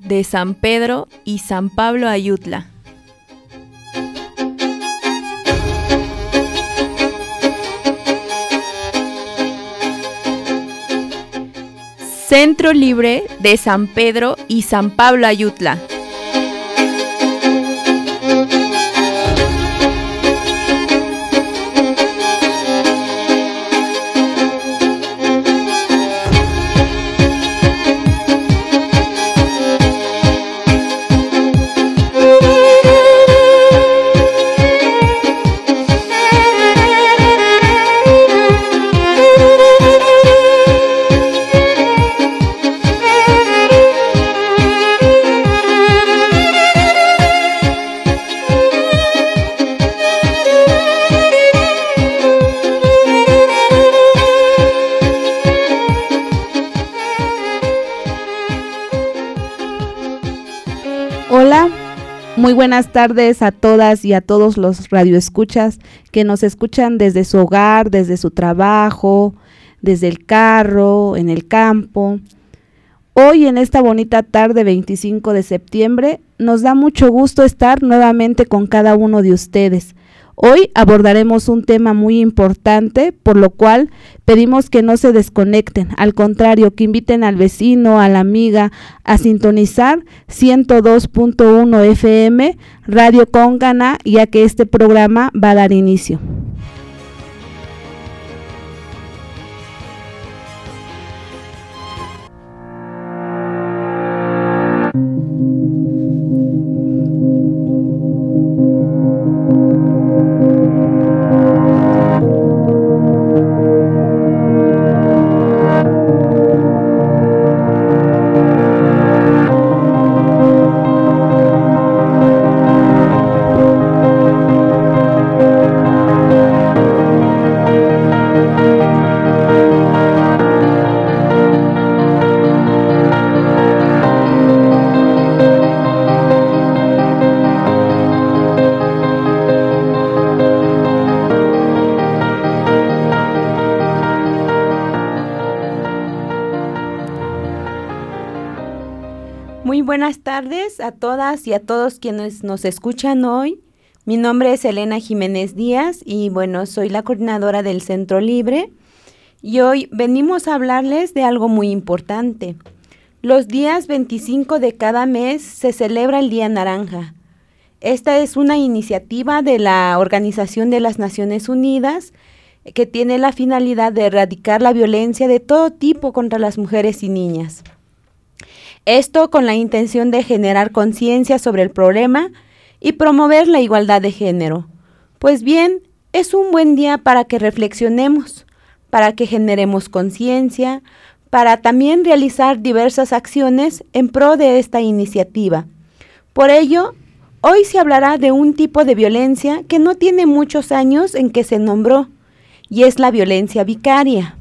de San Pedro y San Pablo Ayutla. Centro Libre de San Pedro y San Pablo Ayutla. Hola, muy buenas tardes a todas y a todos los radioescuchas que nos escuchan desde su hogar, desde su trabajo, desde el carro, en el campo. Hoy en esta bonita tarde 25 de septiembre nos da mucho gusto estar nuevamente con cada uno de ustedes. Hoy abordaremos un tema muy importante, por lo cual pedimos que no se desconecten, al contrario, que inviten al vecino, a la amiga, a sintonizar 102.1 FM, Radio Cóngana, ya que este programa va a dar inicio. Muy buenas tardes a todas y a todos quienes nos escuchan hoy. Mi nombre es Elena Jiménez Díaz y bueno, soy la coordinadora del Centro Libre y hoy venimos a hablarles de algo muy importante. Los días 25 de cada mes se celebra el Día Naranja. Esta es una iniciativa de la Organización de las Naciones Unidas que tiene la finalidad de erradicar la violencia de todo tipo contra las mujeres y niñas. Esto con la intención de generar conciencia sobre el problema y promover la igualdad de género. Pues bien, es un buen día para que reflexionemos, para que generemos conciencia, para también realizar diversas acciones en pro de esta iniciativa. Por ello, hoy se hablará de un tipo de violencia que no tiene muchos años en que se nombró, y es la violencia vicaria.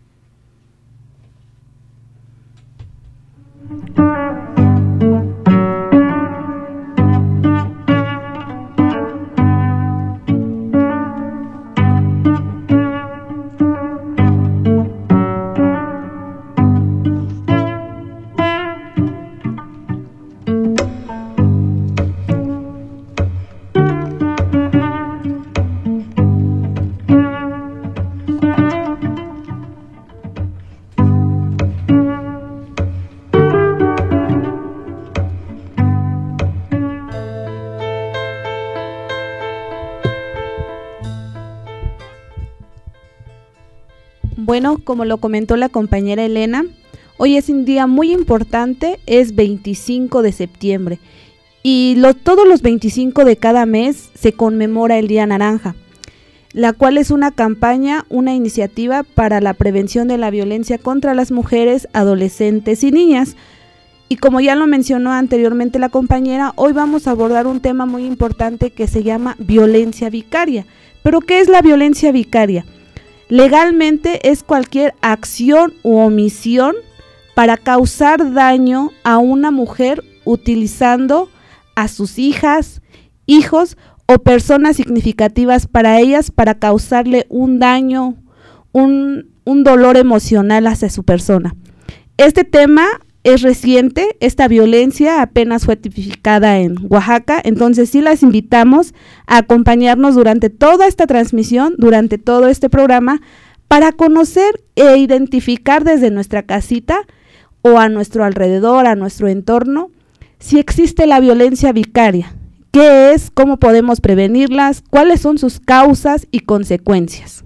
Bueno, como lo comentó la compañera Elena, hoy es un día muy importante, es 25 de septiembre y todos los 25 de cada mes se conmemora el Día Naranja, la cual es una campaña, una iniciativa para la prevención de la violencia contra las mujeres, adolescentes y niñas. Y como ya lo mencionó anteriormente la compañera, hoy vamos a abordar un tema muy importante que se llama violencia vicaria. ¿Pero qué es la violencia vicaria? Legalmente es cualquier acción u omisión para causar daño a una mujer utilizando a sus hijas, hijos o personas significativas para ellas para causarle un daño, un dolor emocional hacia su persona. Este tema es reciente, esta violencia apenas fue tipificada en Oaxaca, entonces sí las invitamos a acompañarnos durante toda esta transmisión, durante todo este programa, para conocer e identificar desde nuestra casita o a nuestro alrededor, a nuestro entorno, si existe la violencia vicaria, qué es, cómo podemos prevenirlas, cuáles son sus causas y consecuencias.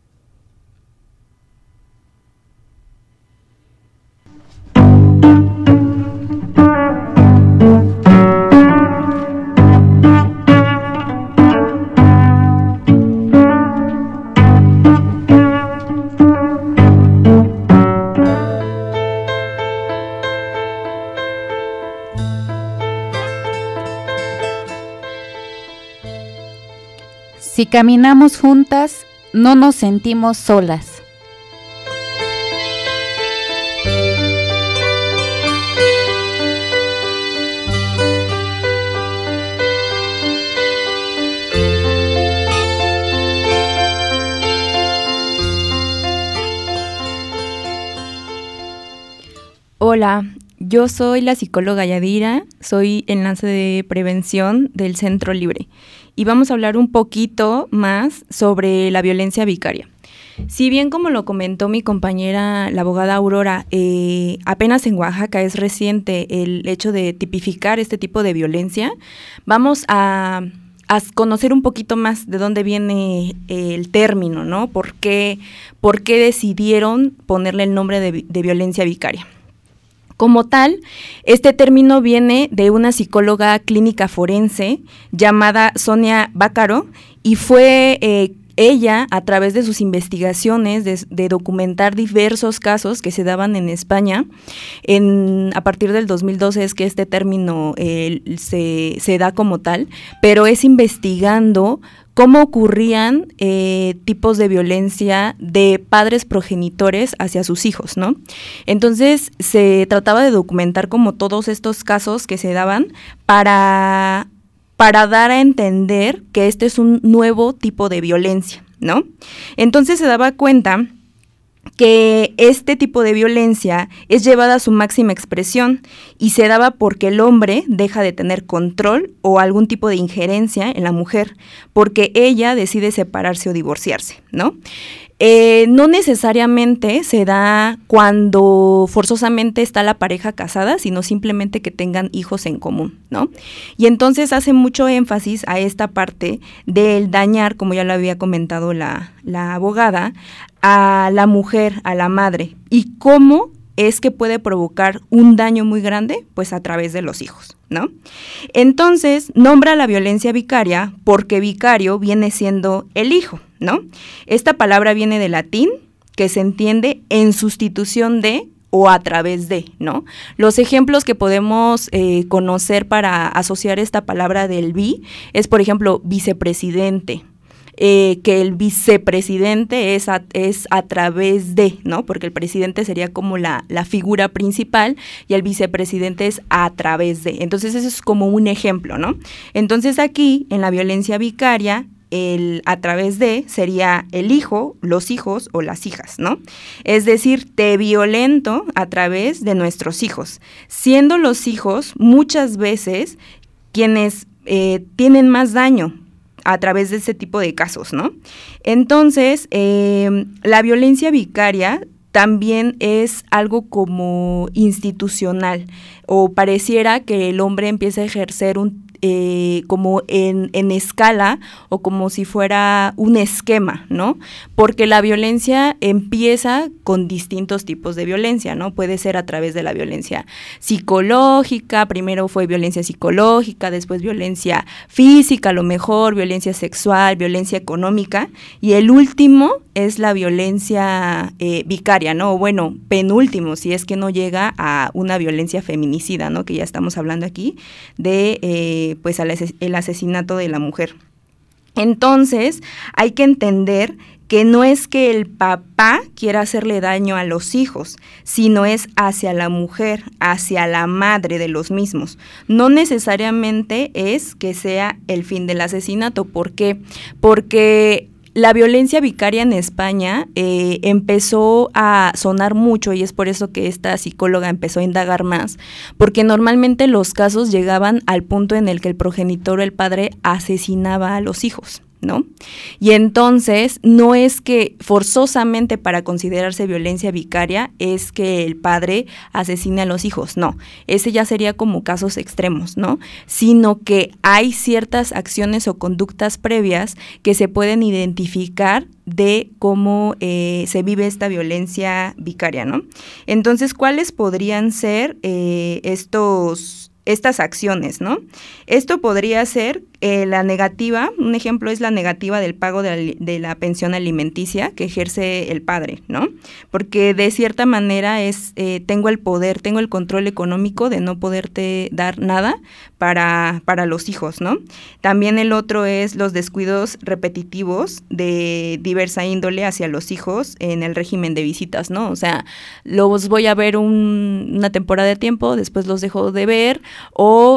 Si caminamos juntas, no nos sentimos solas. Hola, yo soy la psicóloga Yadira, soy enlace de prevención del Centro Libre y vamos a hablar un poquito más sobre la violencia vicaria. Si bien, como lo comentó mi compañera, la abogada Aurora, apenas en Oaxaca es reciente el hecho de tipificar este tipo de violencia, vamos a conocer un poquito más de dónde viene el término, ¿no? ¿Por qué decidieron ponerle el nombre de violencia vicaria? Como tal, este término viene de una psicóloga clínica forense llamada Sonia Bácaro y fue ella, a través de sus investigaciones, de documentar diversos casos que se daban en España, a partir del 2012 es que este término se da como tal, pero es investigando cómo ocurrían tipos de violencia de padres progenitores hacia sus hijos, ¿no? Entonces, se trataba de documentar como todos estos casos que se daban para dar a entender que este es un nuevo tipo de violencia, ¿no? Entonces se daba cuenta que este tipo de violencia es llevada a su máxima expresión y se daba porque el hombre deja de tener control o algún tipo de injerencia en la mujer, porque ella decide separarse o divorciarse, ¿no? No necesariamente se da cuando forzosamente está la pareja casada, sino simplemente que tengan hijos en común, ¿no? Y entonces hace mucho énfasis a esta parte del dañar, como ya lo había comentado la abogada, a la mujer, a la madre, y cómo es que puede provocar un daño muy grande, pues a través de los hijos, ¿no? Entonces, nombra la violencia vicaria porque vicario viene siendo el hijo, ¿no? Esta palabra viene del latín, que se entiende en sustitución de o a través de, ¿no? Los ejemplos que podemos conocer para asociar esta palabra del es, por ejemplo, vicepresidente, que el vicepresidente es a través de, ¿no? Porque el presidente sería como la figura principal y el vicepresidente es a través de. Entonces, eso es como un ejemplo, ¿no? Entonces, aquí, en la violencia vicaria, el a través de sería el hijo, los hijos o las hijas, ¿no? Es decir, te violento a través de nuestros hijos, siendo los hijos muchas veces quienes tienen más daño a través de este tipo de casos, ¿no? Entonces, la violencia vicaria también es algo como institucional, o pareciera que el hombre empieza a ejercer como en escala o como si fuera un esquema, ¿no? Porque la violencia empieza con distintos tipos de violencia, ¿no? Puede ser a través de la violencia psicológica, primero fue violencia psicológica, después violencia física, a lo mejor violencia sexual, violencia económica, y el último es la violencia vicaria, ¿no? Bueno, penúltimo, si es que no llega a una violencia feminicida, ¿no? Que ya estamos hablando aquí de pues el asesinato de la mujer. Entonces, hay que entender que no es que el papá quiera hacerle daño a los hijos, sino es hacia la mujer, hacia la madre de los mismos. No necesariamente es que sea el fin del asesinato. ¿Por qué? Porque la violencia vicaria en España empezó a sonar mucho y es por eso que esta psicóloga empezó a indagar más, porque normalmente los casos llegaban al punto en el que el progenitor o el padre asesinaba a los hijos, ¿no? Y entonces no es que forzosamente para considerarse violencia vicaria es que el padre asesine a los hijos, no, ese ya sería como casos extremos, ¿no? Sino que hay ciertas acciones o conductas previas que se pueden identificar de cómo se vive esta violencia vicaria, ¿no? Entonces, ¿cuáles podrían ser estas acciones, ¿no? Esto podría ser la negativa, un ejemplo es la negativa del pago de la pensión alimenticia que ejerce el padre, ¿no? Porque de cierta manera tengo el poder, tengo el control económico de no poderte dar nada para los hijos, ¿no? También el otro es los descuidos repetitivos de diversa índole hacia los hijos en el régimen de visitas, ¿no? O sea, los voy a ver una temporada de tiempo, después los dejo de ver, o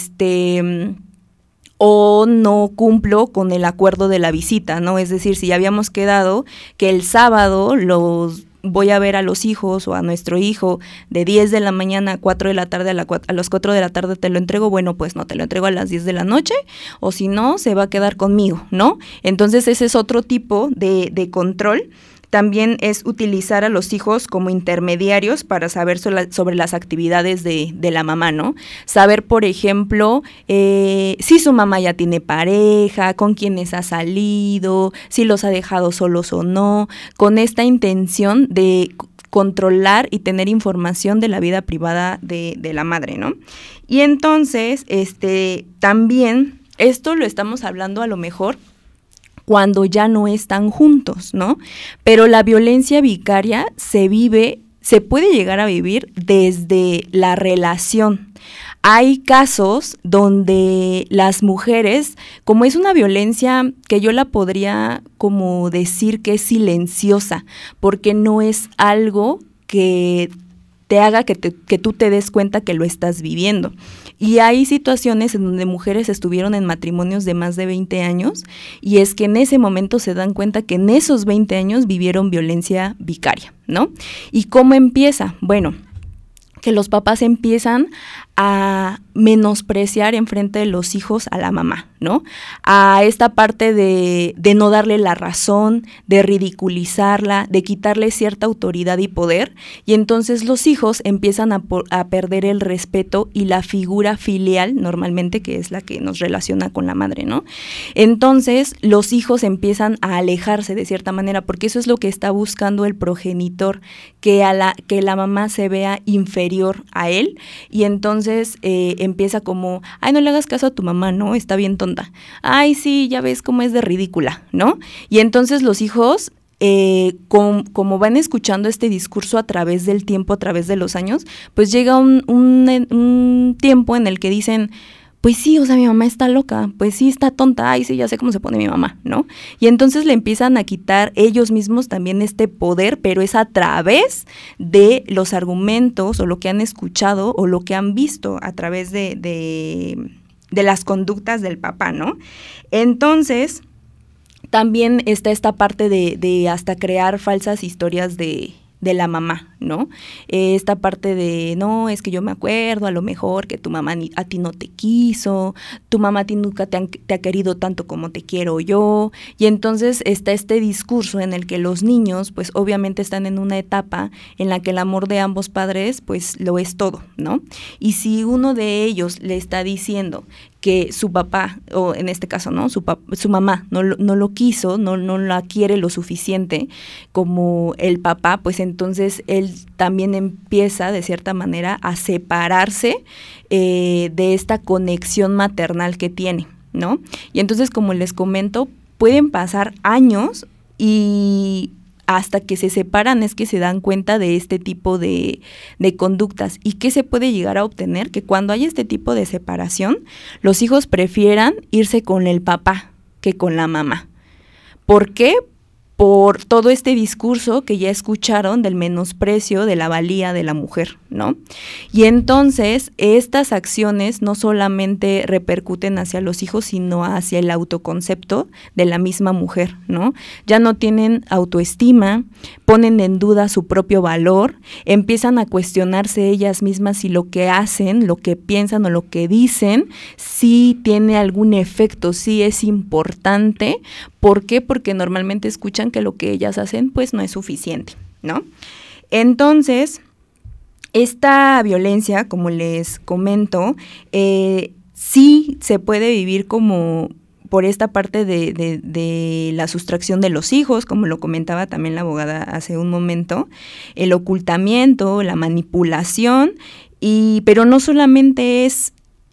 no cumplo con el acuerdo de la visita, ¿no? Es decir, si ya habíamos quedado que el sábado los voy a ver a los hijos o a nuestro hijo de 10 de la mañana a 4 de la tarde, a las 4 de la tarde te lo entrego, bueno, pues no, te lo entrego a las 10 de la noche, o si no, se va a quedar conmigo, ¿no? Entonces ese es otro tipo de control. También es utilizar a los hijos como intermediarios para saber sobre las actividades de la mamá, ¿no? Saber, por ejemplo, si su mamá ya tiene pareja, con quiénes ha salido, si los ha dejado solos o no, con esta intención de controlar y tener información de la vida privada de la madre, ¿no? Y entonces, también, esto lo estamos hablando a lo mejor cuando ya no están juntos, ¿no? Pero la violencia vicaria se puede llegar a vivir desde la relación. Hay casos donde las mujeres, como es una violencia que yo la podría como decir que es silenciosa, porque no es algo que te haga que tú te des cuenta que lo estás viviendo. Y hay situaciones en donde mujeres estuvieron en matrimonios de más de 20 años y es que en ese momento se dan cuenta que en esos 20 años vivieron violencia vicaria, ¿no? ¿Y cómo empieza? Bueno, que los papás empiezan a menospreciar enfrente de los hijos a la mamá, ¿no? A esta parte de no darle la razón, de ridiculizarla, de quitarle cierta autoridad y poder, y entonces los hijos empiezan a perder el respeto y la figura filial, normalmente, que es la que nos relaciona con la madre, ¿no? Entonces los hijos empiezan a alejarse de cierta manera, porque eso es lo que está buscando el progenitor, que la mamá se vea inferior a él, y entonces empieza como, ay, no le hagas caso a tu mamá, ¿no? Está bien tonta. Ay, sí, ya ves cómo es de ridícula, ¿no? Y entonces los hijos, como van escuchando este discurso a través del tiempo, a través de los años, pues llega un tiempo en el que dicen, pues sí, o sea, mi mamá está loca, pues sí, está tonta, ay, sí, ya sé cómo se pone mi mamá, ¿no? Y entonces le empiezan a quitar ellos mismos también este poder, pero es a través de los argumentos o lo que han escuchado o lo que han visto a través de las conductas del papá, ¿no? Entonces, también está esta parte de hasta crear falsas historias de la mamá, ¿no? Esta parte de, no, es que yo me acuerdo a lo mejor que tu mamá a ti no te quiso, tu mamá a ti nunca te ha querido tanto como te quiero yo, y entonces está este discurso en el que los niños, pues obviamente están en una etapa en la que el amor de ambos padres, pues lo es todo, ¿no? Y si uno de ellos le está diciendo que su papá, o en este caso, ¿no? Su mamá no lo quiso, no la quiere lo suficiente como el papá, pues entonces él también empieza de cierta manera a separarse de esta conexión maternal que tiene, ¿no? Y entonces, como les comento, pueden pasar años y hasta que se separan es que se dan cuenta de este tipo de conductas. ¿Y qué se puede llegar a obtener? Que cuando hay este tipo de separación, los hijos prefieran irse con el papá que con la mamá. ¿Por qué? por todo este discurso que ya escucharon del menosprecio de la valía de la mujer, ¿no? Y entonces estas acciones no solamente repercuten hacia los hijos, sino hacia el autoconcepto de la misma mujer, ¿no? Ya no tienen autoestima, ponen en duda su propio valor, empiezan a cuestionarse ellas mismas si lo que hacen, lo que piensan o lo que dicen, sí tiene algún efecto, sí es importante. ¿Por qué? Porque normalmente escuchan que lo que ellas hacen pues no es suficiente, ¿no? Entonces, esta violencia, como les comento, sí se puede vivir como por esta parte de la sustracción de los hijos, como lo comentaba también la abogada hace un momento, el ocultamiento, la manipulación, pero no solamente es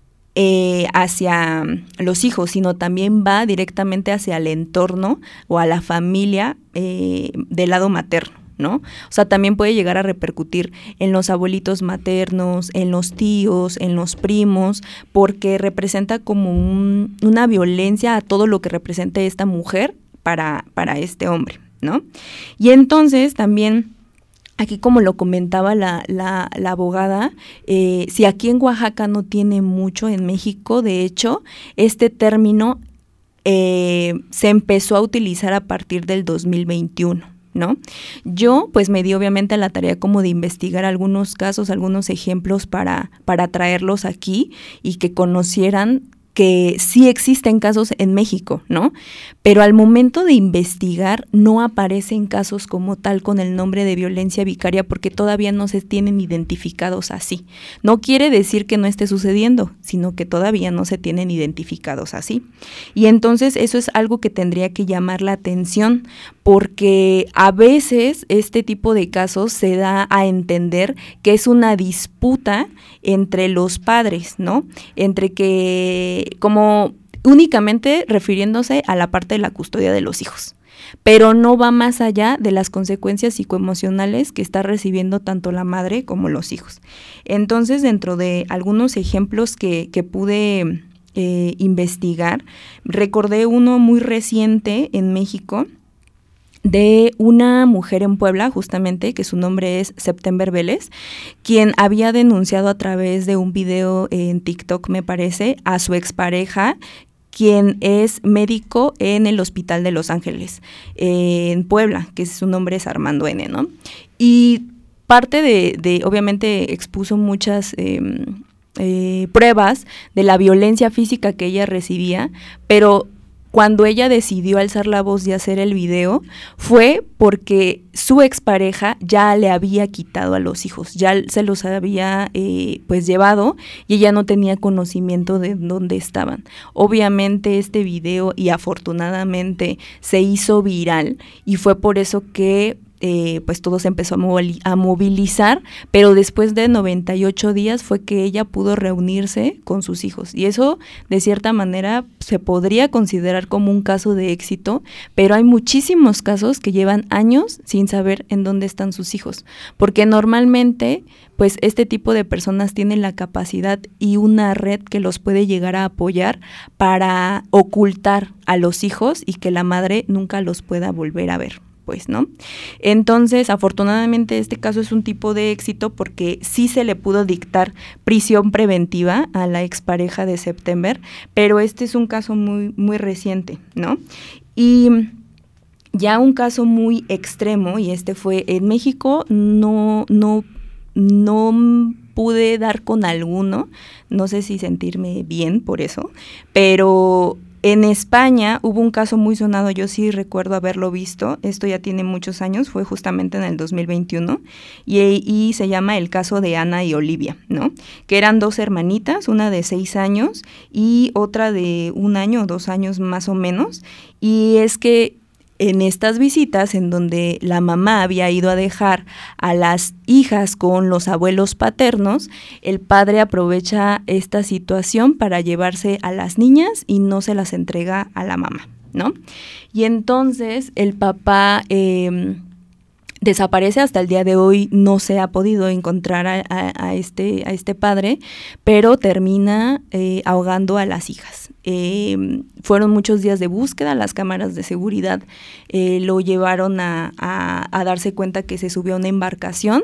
hacia los hijos, sino también va directamente hacia el entorno o a la familia del lado materno, ¿no? O sea, también puede llegar a repercutir en los abuelitos maternos, en los tíos, en los primos, porque representa como una violencia a todo lo que representa esta mujer para este hombre, ¿no? Y entonces también, aquí como lo comentaba la abogada, si aquí en Oaxaca no tiene mucho, en México, de hecho, este término se empezó a utilizar a partir del 2021, ¿no? Yo pues me di obviamente la tarea como de investigar algunos casos, algunos ejemplos para traerlos aquí y que conocieran que sí existen casos en México, ¿no? Pero al momento de investigar no aparecen casos como tal con el nombre de violencia vicaria porque todavía no se tienen identificados así. No quiere decir que no esté sucediendo, sino que todavía no se tienen identificados así. Y entonces eso es algo que tendría que llamar la atención porque a veces este tipo de casos se da a entender que es una disputa entre los padres, ¿no? Entre que como únicamente refiriéndose a la parte de la custodia de los hijos, pero no va más allá de las consecuencias psicoemocionales que está recibiendo tanto la madre como los hijos. Entonces, dentro de algunos ejemplos que pude investigar, recordé uno muy reciente en México, de una mujer en Puebla, justamente, que su nombre es September Vélez, quien había denunciado a través de un video en TikTok, me parece, a su expareja, quien es médico en el Hospital de Los Ángeles, en Puebla, que su nombre es Armando N., ¿no? Y parte de obviamente expuso muchas pruebas de la violencia física que ella recibía, pero cuando ella decidió alzar la voz y hacer el video, fue porque su expareja ya le había quitado a los hijos, ya se los había pues llevado y ella no tenía conocimiento de dónde estaban. Obviamente este video, y afortunadamente, se hizo viral y fue por eso que pues todo se empezó a movilizar, pero después de 98 días fue que ella pudo reunirse con sus hijos, y eso de cierta manera se podría considerar como un caso de éxito, pero hay muchísimos casos que llevan años sin saber en dónde están sus hijos, porque normalmente pues este tipo de personas tienen la capacidad y una red que los puede llegar a apoyar para ocultar a los hijos y que la madre nunca los pueda volver a ver, pues, ¿no? Entonces, afortunadamente este caso es un tipo de éxito porque sí se le pudo dictar prisión preventiva a la expareja de September, pero este es un caso muy, muy reciente, ¿no? Y ya un caso muy extremo, y este fue en México, no pude dar con alguno, no sé si sentirme bien por eso, pero en España hubo un caso muy sonado, yo sí recuerdo haberlo visto, esto ya tiene muchos años, fue justamente en el 2021, y se llama el caso de Ana y Olivia, ¿no? Que eran dos hermanitas, una de 6 años y otra de 1 año o 2 años más o menos, y es que en estas visitas en donde la mamá había ido a dejar a las hijas con los abuelos paternos, el padre aprovecha esta situación para llevarse a las niñas y no se las entrega a la mamá, ¿no? Y entonces el papá Desaparece, hasta el día de hoy no se ha podido encontrar a este padre, pero termina ahogando a las hijas. Fueron muchos días de búsqueda, las cámaras de seguridad lo llevaron a darse cuenta que se subió a una embarcación,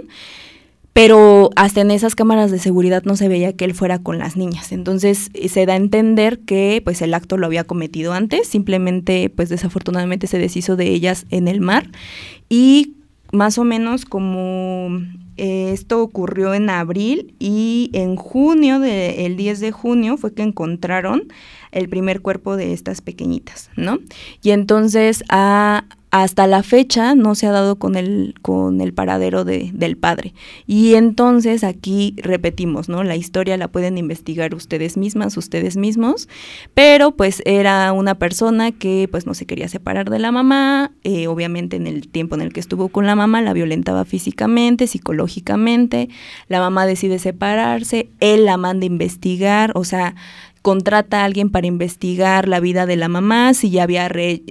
pero hasta en esas cámaras de seguridad no se veía que él fuera con las niñas. Entonces se da a entender que pues el acto lo había cometido antes, simplemente pues desafortunadamente se deshizo de ellas en el mar. Y más o menos como esto ocurrió en abril, y en junio, el 10 de junio, fue que encontraron el primer cuerpo de estas pequeñitas, ¿no? Y entonces hasta la fecha no se ha dado con el paradero del padre. Y entonces aquí repetimos, ¿no? La historia la pueden investigar ustedes mismos, pero pues era una persona que pues no se quería separar de la mamá. Obviamente en el tiempo en el que estuvo con la mamá la violentaba físicamente, psicológicamente. La mamá decide separarse, él la manda a investigar, o sea, contrata a alguien para investigar la vida de la mamá, si ya había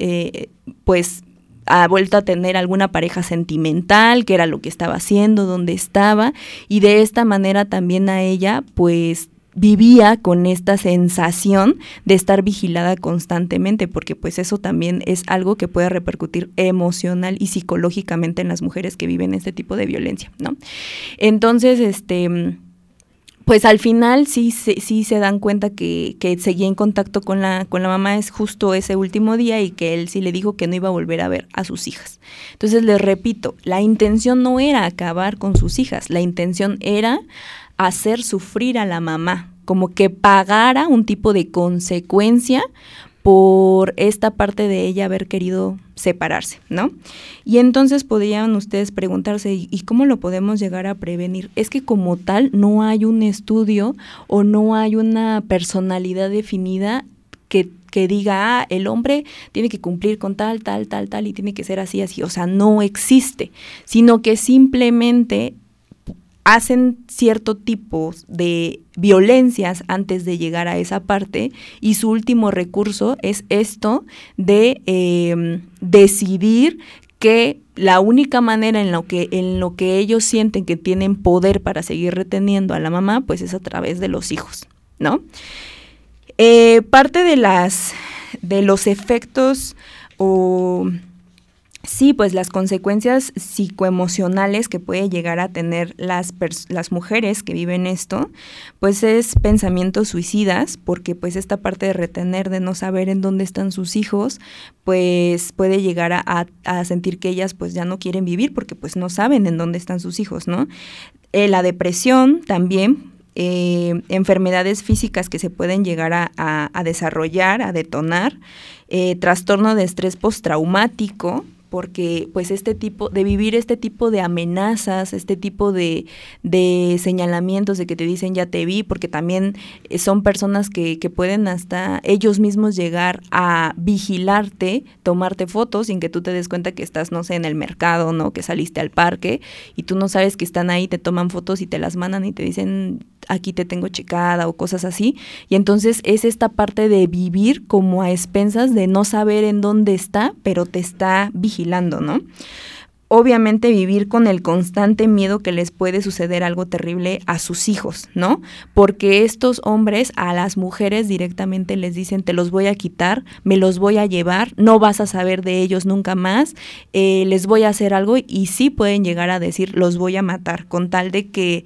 pues ha vuelto a tener alguna pareja sentimental, qué era lo que estaba haciendo, dónde estaba, y de esta manera también a ella pues vivía con esta sensación de estar vigilada constantemente, porque pues eso también es algo que puede repercutir emocional y psicológicamente en las mujeres que viven este tipo de violencia, ¿no? Entonces, pues al final sí se dan cuenta que seguía en contacto con la mamá es justo ese último día, y que él sí le dijo que no iba a volver a ver a sus hijas. Entonces les repito, la intención no era acabar con sus hijas, la intención era hacer sufrir a la mamá, como que pagara un tipo de consecuencia por esta parte de ella haber querido separarse, ¿no? Y entonces podrían ustedes preguntarse, ¿y cómo lo podemos llegar a prevenir? Es que como tal no hay un estudio o no hay una personalidad definida que diga, el hombre tiene que cumplir con tal, y tiene que ser así, o sea, no existe, sino que simplemente hacen cierto tipo de violencias antes de llegar a esa parte, y su último recurso es esto de decidir que la única manera en lo que ellos sienten que tienen poder para seguir reteniendo a la mamá, pues es a través de los hijos, ¿no? Parte de los efectos sí, pues las consecuencias psicoemocionales que puede llegar a tener las mujeres que viven esto, pues es pensamientos suicidas, porque pues esta parte de retener, de no saber en dónde están sus hijos, pues puede llegar a sentir que ellas pues ya no quieren vivir porque pues no saben en dónde están sus hijos, ¿no? La depresión también, enfermedades físicas que se pueden llegar a desarrollar, a detonar, trastorno de estrés postraumático, porque pues vivir este tipo de amenazas, este tipo de señalamientos de que te dicen ya te vi, porque también son personas que pueden hasta ellos mismos llegar a vigilarte, tomarte fotos sin que tú te des cuenta que estás, no sé, en el mercado, ¿no? Que saliste al parque y tú no sabes que están ahí, te toman fotos y te las mandan y te dicen aquí te tengo checada o cosas así. Y entonces es esta parte de vivir como a expensas de no saber en dónde está, pero te está vigilando, ¿no? Obviamente vivir con el constante miedo que les puede suceder algo terrible a sus hijos, ¿no? Porque estos hombres a las mujeres directamente les dicen, te los voy a quitar, me los voy a llevar, no vas a saber de ellos nunca más, les voy a hacer algo, y sí pueden llegar a decir, los voy a matar, con tal de que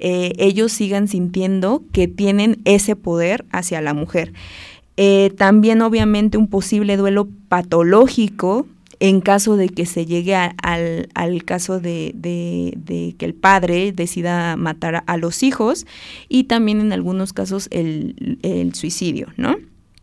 ellos sigan sintiendo que tienen ese poder hacia la mujer. También obviamente un posible duelo patológico, en caso de que se llegue al caso de que el padre decida matar a los hijos, y también en algunos casos el suicidio, ¿no?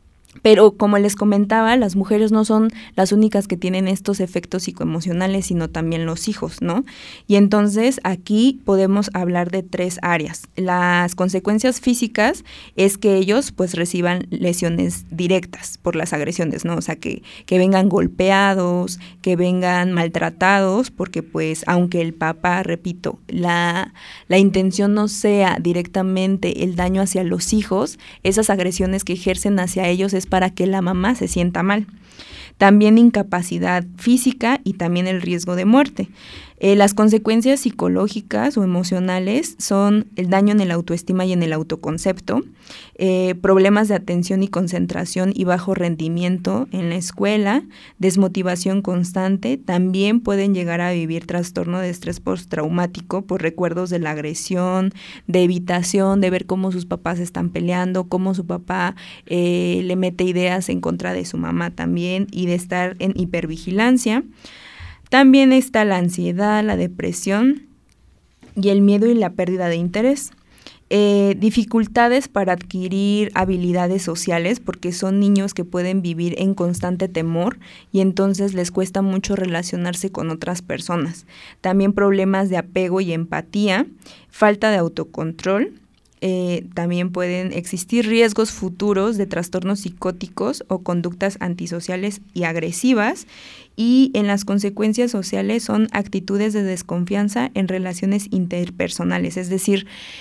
Pero como les comentaba, las mujeres no son las únicas que tienen estos efectos psicoemocionales, sino también los hijos, ¿no? Y entonces aquí podemos hablar de 3 áreas. Las consecuencias físicas es que ellos pues reciban lesiones directas por las agresiones, ¿no? O sea, que vengan golpeados, que vengan maltratados, porque pues aunque el papá, repito, la intención no sea directamente el daño hacia los hijos, esas agresiones que ejercen hacia ellos es para que la mamá se sienta mal. También incapacidad física y también el riesgo de muerte. Las consecuencias psicológicas o emocionales son el daño en el autoestima y en el autoconcepto, problemas de atención y concentración y bajo rendimiento en la escuela, desmotivación constante, también pueden llegar a vivir trastorno de estrés postraumático por recuerdos de la agresión, de evitación, de ver cómo sus papás están peleando, cómo su papá le mete ideas en contra de su mamá también y de estar en hipervigilancia. También está la ansiedad, la depresión y el miedo y la pérdida de interés. Dificultades para adquirir habilidades sociales porque son niños que pueden vivir en constante temor y entonces les cuesta mucho relacionarse con otras personas. También problemas de apego y empatía, falta de autocontrol. También pueden existir riesgos futuros de trastornos psicóticos o conductas antisociales y agresivas, y en las consecuencias sociales son actitudes de desconfianza en relaciones interpersonales, es decir,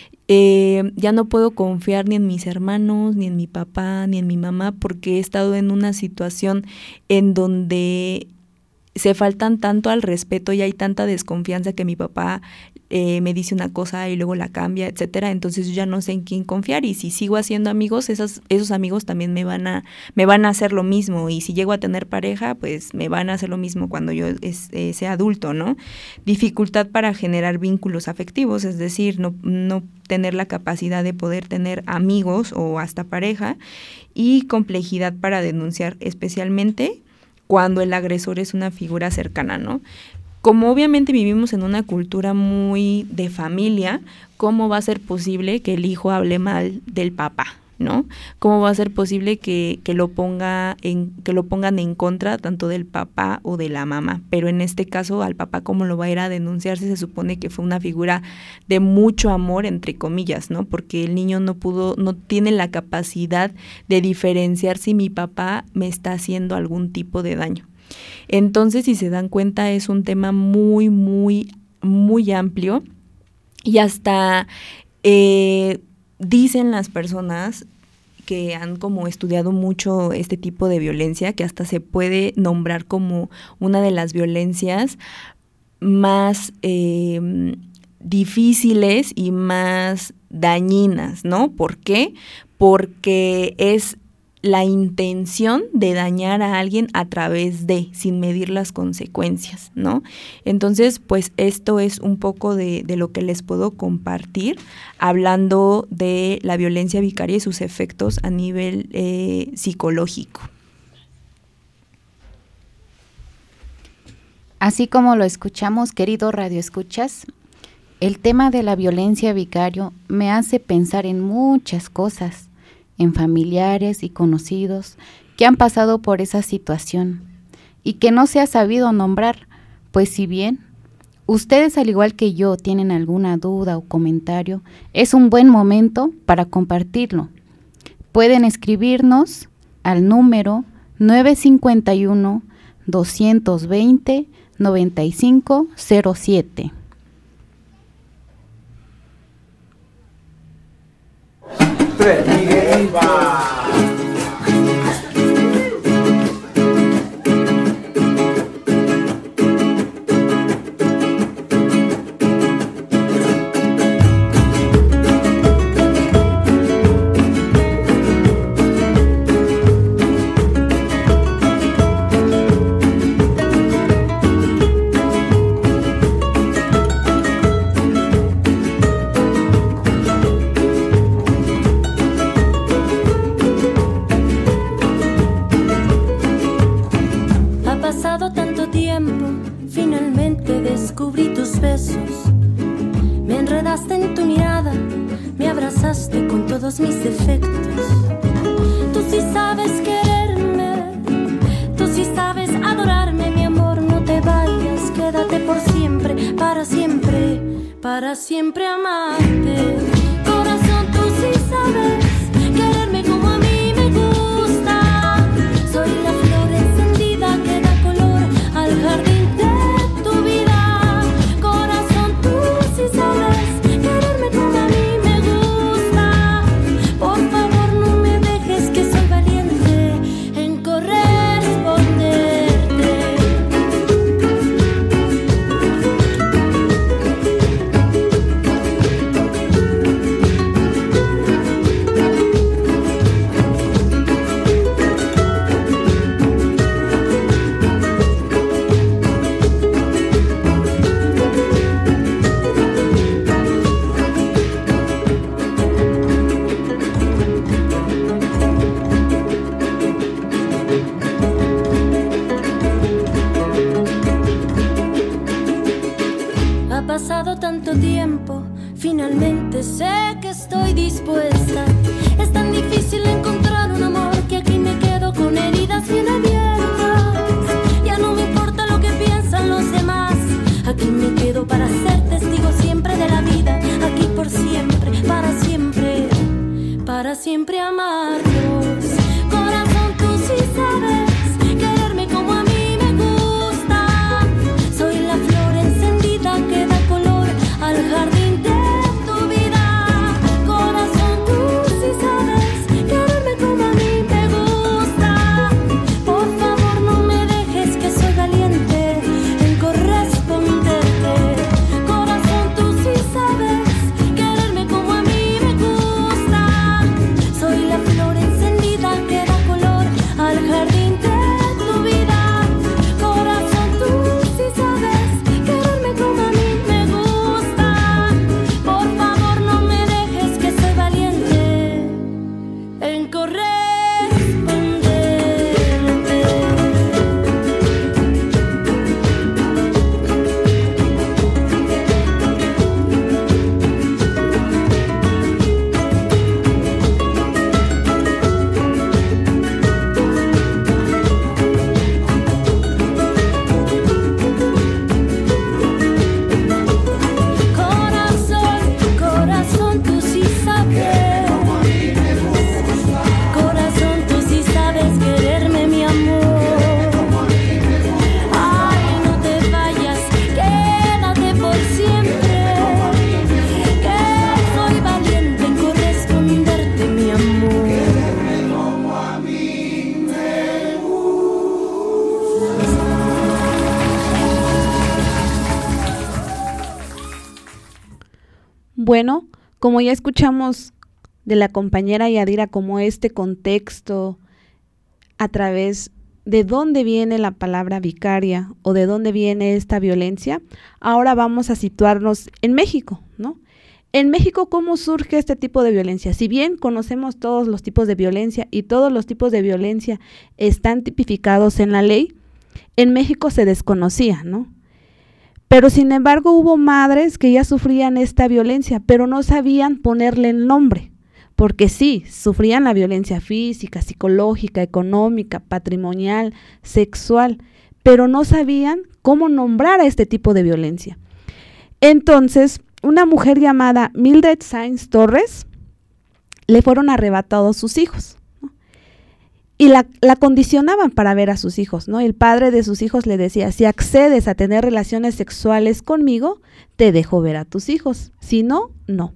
ya no puedo confiar ni en mis hermanos, ni en mi papá, ni en mi mamá, porque he estado en una situación en donde se faltan tanto al respeto y hay tanta desconfianza que mi papá me dice una cosa y luego la cambia, etcétera. Entonces yo ya no sé en quién confiar y si sigo haciendo amigos, esos amigos también me van a hacer lo mismo, y si llego a tener pareja, pues me van a hacer lo mismo cuando yo sea adulto, ¿no? Dificultad para generar vínculos afectivos, es decir, no tener la capacidad de poder tener amigos o hasta pareja, y complejidad para denunciar, especialmente cuando el agresor es una figura cercana, ¿no? Como obviamente vivimos en una cultura muy de familia, ¿cómo va a ser posible que el hijo hable mal del papá, ¿no? ¿Cómo va a ser posible que lo pongan en contra tanto del papá o de la mamá? Pero en este caso, al papá, ¿cómo lo va a ir a denunciar si se supone que fue una figura de mucho amor, entre comillas, ¿no? Porque el niño no tiene la capacidad de diferenciar si mi papá me está haciendo algún tipo de daño. Entonces, si se dan cuenta, es un tema muy, muy, muy amplio, y hasta dicen las personas que han como estudiado mucho este tipo de violencia, que hasta se puede nombrar como una de las violencias más difíciles y más dañinas, ¿no? ¿Por qué? Porque es la intención de dañar a alguien a través de, sin medir las consecuencias, ¿no? Entonces, pues esto es un poco de lo que les puedo compartir, hablando de la violencia vicaria y sus efectos a nivel psicológico. Así como lo escuchamos, querido radioescuchas, el tema de la violencia vicaria me hace pensar en muchas cosas, en familiares y conocidos que han pasado por esa situación y que no se ha sabido nombrar, pues si bien ustedes, al igual que yo, tienen alguna duda o comentario, es un buen momento para compartirlo. Pueden escribirnos al número 951-220-9507. Miguel va. Mis defectos. Tú sí sabes quererme, tú sí sabes adorarme, mi amor, no te vayas, quédate por siempre, para siempre amarte. Corazón, tú sí sabes quererme como a mí me gusta. Soy la flor encendida que da color al jardín de tu vida. Corazón, tú sí sabes quererme como a mí me gusta. Por favor, no me dejes, que soy valiente en corresponderte. esperado tanto tiempo, finalmente sé que estoy dispuesta. Es tan difícil encontrar un amor que aquí me quedo con heridas bien abiertas. Ya no me importa lo que piensan los demás, aquí me quedo para ser testigo siempre de la vida. Aquí por siempre, para siempre amarnos. Corazón, tú sí sabes quererme como a mí me gusta. Soy la flor encendida que da color al jardín de tu vida. Corazón, tú sí sabes quererme como a mí me gusta. Por favor, no me dejes, que soy valiente en corresponderte. Corazón, tú sí sabes quererme como a mí me gusta. Soy la flor encendida que da color al jardín de tu vida. Corazón, tú sí sabes quererme como a mí me gusta. Por favor, no me dejes, que soy valiente en corresponderte. Corazón, tú sí sabes. Corazón, tú sí sabes quererme, mi amor. Ay, no te vayas, quédate por siempre. Que soy valiente en corresponderte, mi amor. Bueno, como ya escuchamos de la compañera Yadira, como este contexto a través de dónde viene la palabra vicaria o de dónde viene esta violencia, ahora vamos a situarnos en México, ¿no? En México, ¿cómo surge este tipo de violencia? Si bien conocemos todos los tipos de violencia y todos los tipos de violencia están tipificados en la ley, en México se desconocía, ¿no? Pero sin embargo hubo madres que ya sufrían esta violencia, pero no sabían ponerle el nombre, porque sí, sufrían la violencia física, psicológica, económica, patrimonial, sexual, pero no sabían cómo nombrar a este tipo de violencia. Entonces, una mujer llamada Mildred Sáenz Torres, le fueron arrebatados sus hijos, ¿no? Y la condicionaban para ver a sus hijos, ¿no? El padre de sus hijos le decía: si accedes a tener relaciones sexuales conmigo, te dejo ver a tus hijos, si no, no.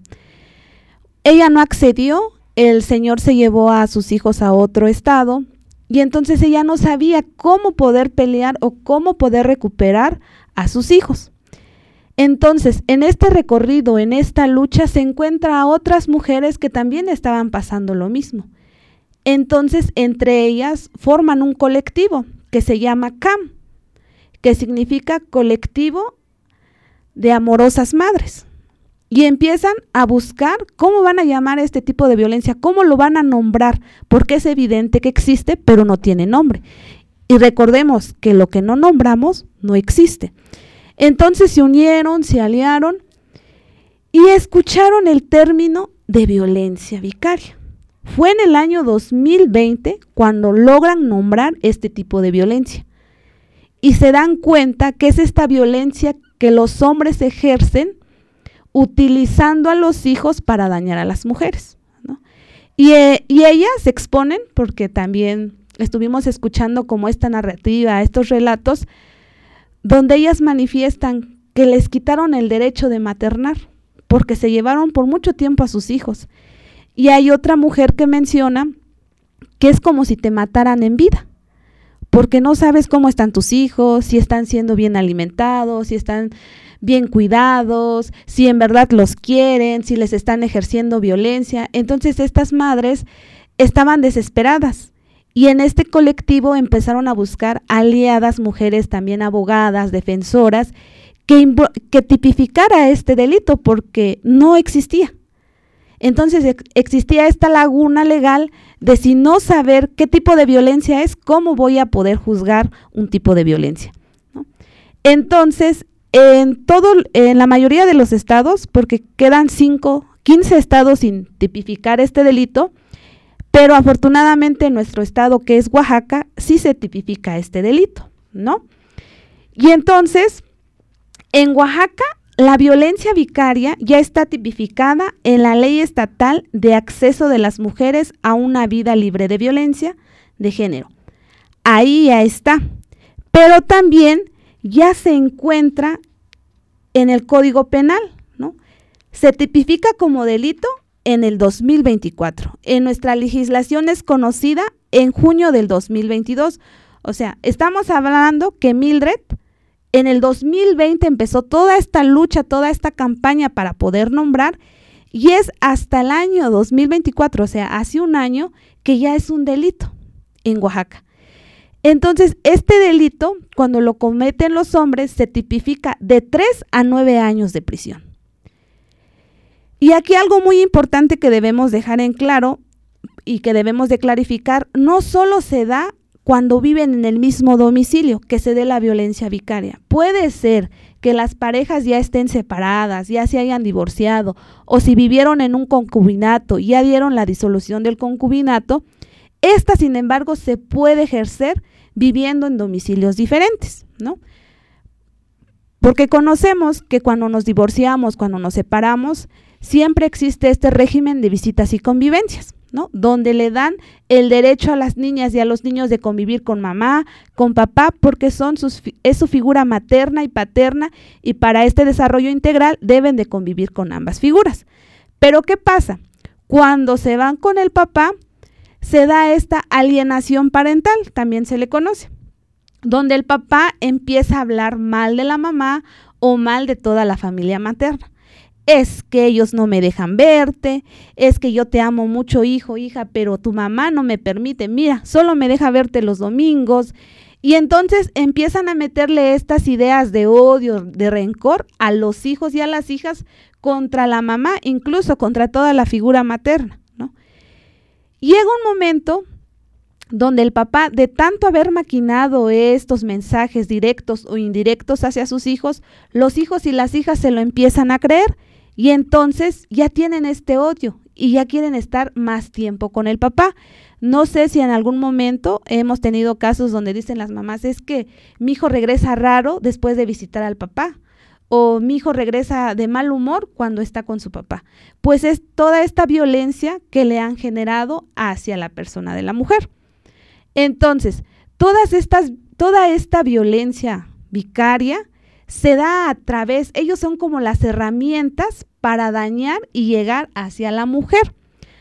Ella no accedió, el señor se llevó a sus hijos a otro estado y entonces ella no sabía cómo poder pelear o cómo poder recuperar a sus hijos. Entonces, en este recorrido, en esta lucha, se encuentra a otras mujeres que también estaban pasando lo mismo. Entonces, entre ellas forman un colectivo que se llama CAM, que significa Colectivo de Amorosas Madres. Y empiezan a buscar cómo van a llamar a este tipo de violencia, cómo lo van a nombrar, porque es evidente que existe, pero no tiene nombre. Y recordemos que lo que no nombramos no existe. Entonces se unieron, se aliaron y escucharon el término de violencia vicaria. Fue en el año 2020 cuando logran nombrar este tipo de violencia. Y se dan cuenta que es esta violencia que los hombres ejercen utilizando a los hijos para dañar a las mujeres, ¿no? Y ellas se exponen, porque también estuvimos escuchando como esta narrativa, estos relatos, donde ellas manifiestan que les quitaron el derecho de maternar, porque se llevaron por mucho tiempo a sus hijos. Y hay otra mujer que menciona que es como si te mataran en vida, porque no sabes cómo están tus hijos, si están siendo bien alimentados, si están bien cuidados, si en verdad los quieren, si les están ejerciendo violencia. Entonces estas madres estaban desesperadas y en este colectivo empezaron a buscar aliadas, mujeres también abogadas, defensoras, que tipificara este delito, porque no existía. Entonces existía esta laguna legal de, si no saber qué tipo de violencia es, ¿cómo voy a poder juzgar un tipo de violencia?, ¿no? Entonces En la mayoría de los estados, porque quedan 15 estados sin tipificar este delito, pero afortunadamente en nuestro estado, que es Oaxaca, sí se tipifica este delito, ¿no? Y entonces, en Oaxaca, la violencia vicaria ya está tipificada en la Ley Estatal de Acceso de las Mujeres a una Vida Libre de Violencia de Género. Ahí ya está, pero también ya se encuentra en el Código Penal, ¿no? Se tipifica como delito en el 2024. En nuestra legislación es conocida en junio del 2022. O sea, estamos hablando que Mildred en el 2020 empezó toda esta lucha, toda esta campaña para poder nombrar, y es hasta el año 2024, o sea, hace un año, que ya es un delito en Oaxaca. Entonces, este delito, cuando lo cometen los hombres, se tipifica de 3 a 9 años de prisión. Y aquí algo muy importante que debemos dejar en claro y que debemos de clarificar, no solo se da cuando viven en el mismo domicilio que se dé la violencia vicaria. Puede ser que las parejas ya estén separadas, ya se hayan divorciado, o si vivieron en un concubinato y ya dieron la disolución del concubinato. Esta, sin embargo, se puede ejercer viviendo en domicilios diferentes, ¿no? Porque conocemos que cuando nos divorciamos, cuando nos separamos, siempre existe este régimen de visitas y convivencias, ¿no? Donde le dan el derecho a las niñas y a los niños de convivir con mamá, con papá, porque es su figura materna y paterna, y para este desarrollo integral deben de convivir con ambas figuras. Pero ¿qué pasa? Cuando se van con el papá, se da esta alienación parental, también se le conoce, donde el papá empieza a hablar mal de la mamá o mal de toda la familia materna. Es que ellos no me dejan verte, es que yo te amo mucho, hijo, hija, pero tu mamá no me permite, mira, solo me deja verte los domingos. Y entonces empiezan a meterle estas ideas de odio, de rencor a los hijos y a las hijas contra la mamá, incluso contra toda la figura materna, ¿no? Llega un momento donde el papá, de tanto haber maquinado estos mensajes directos o indirectos hacia sus hijos, los hijos y las hijas se lo empiezan a creer, y entonces ya tienen este odio y ya quieren estar más tiempo con el papá. No sé si en algún momento hemos tenido casos donde dicen las mamás, es que mi hijo regresa raro después de visitar al papá, o mi hijo regresa de mal humor cuando está con su papá. Pues es toda esta violencia que le han generado hacia la persona de la mujer. Entonces, toda esta violencia vicaria se da a través, ellos son como las herramientas para dañar y llegar hacia la mujer.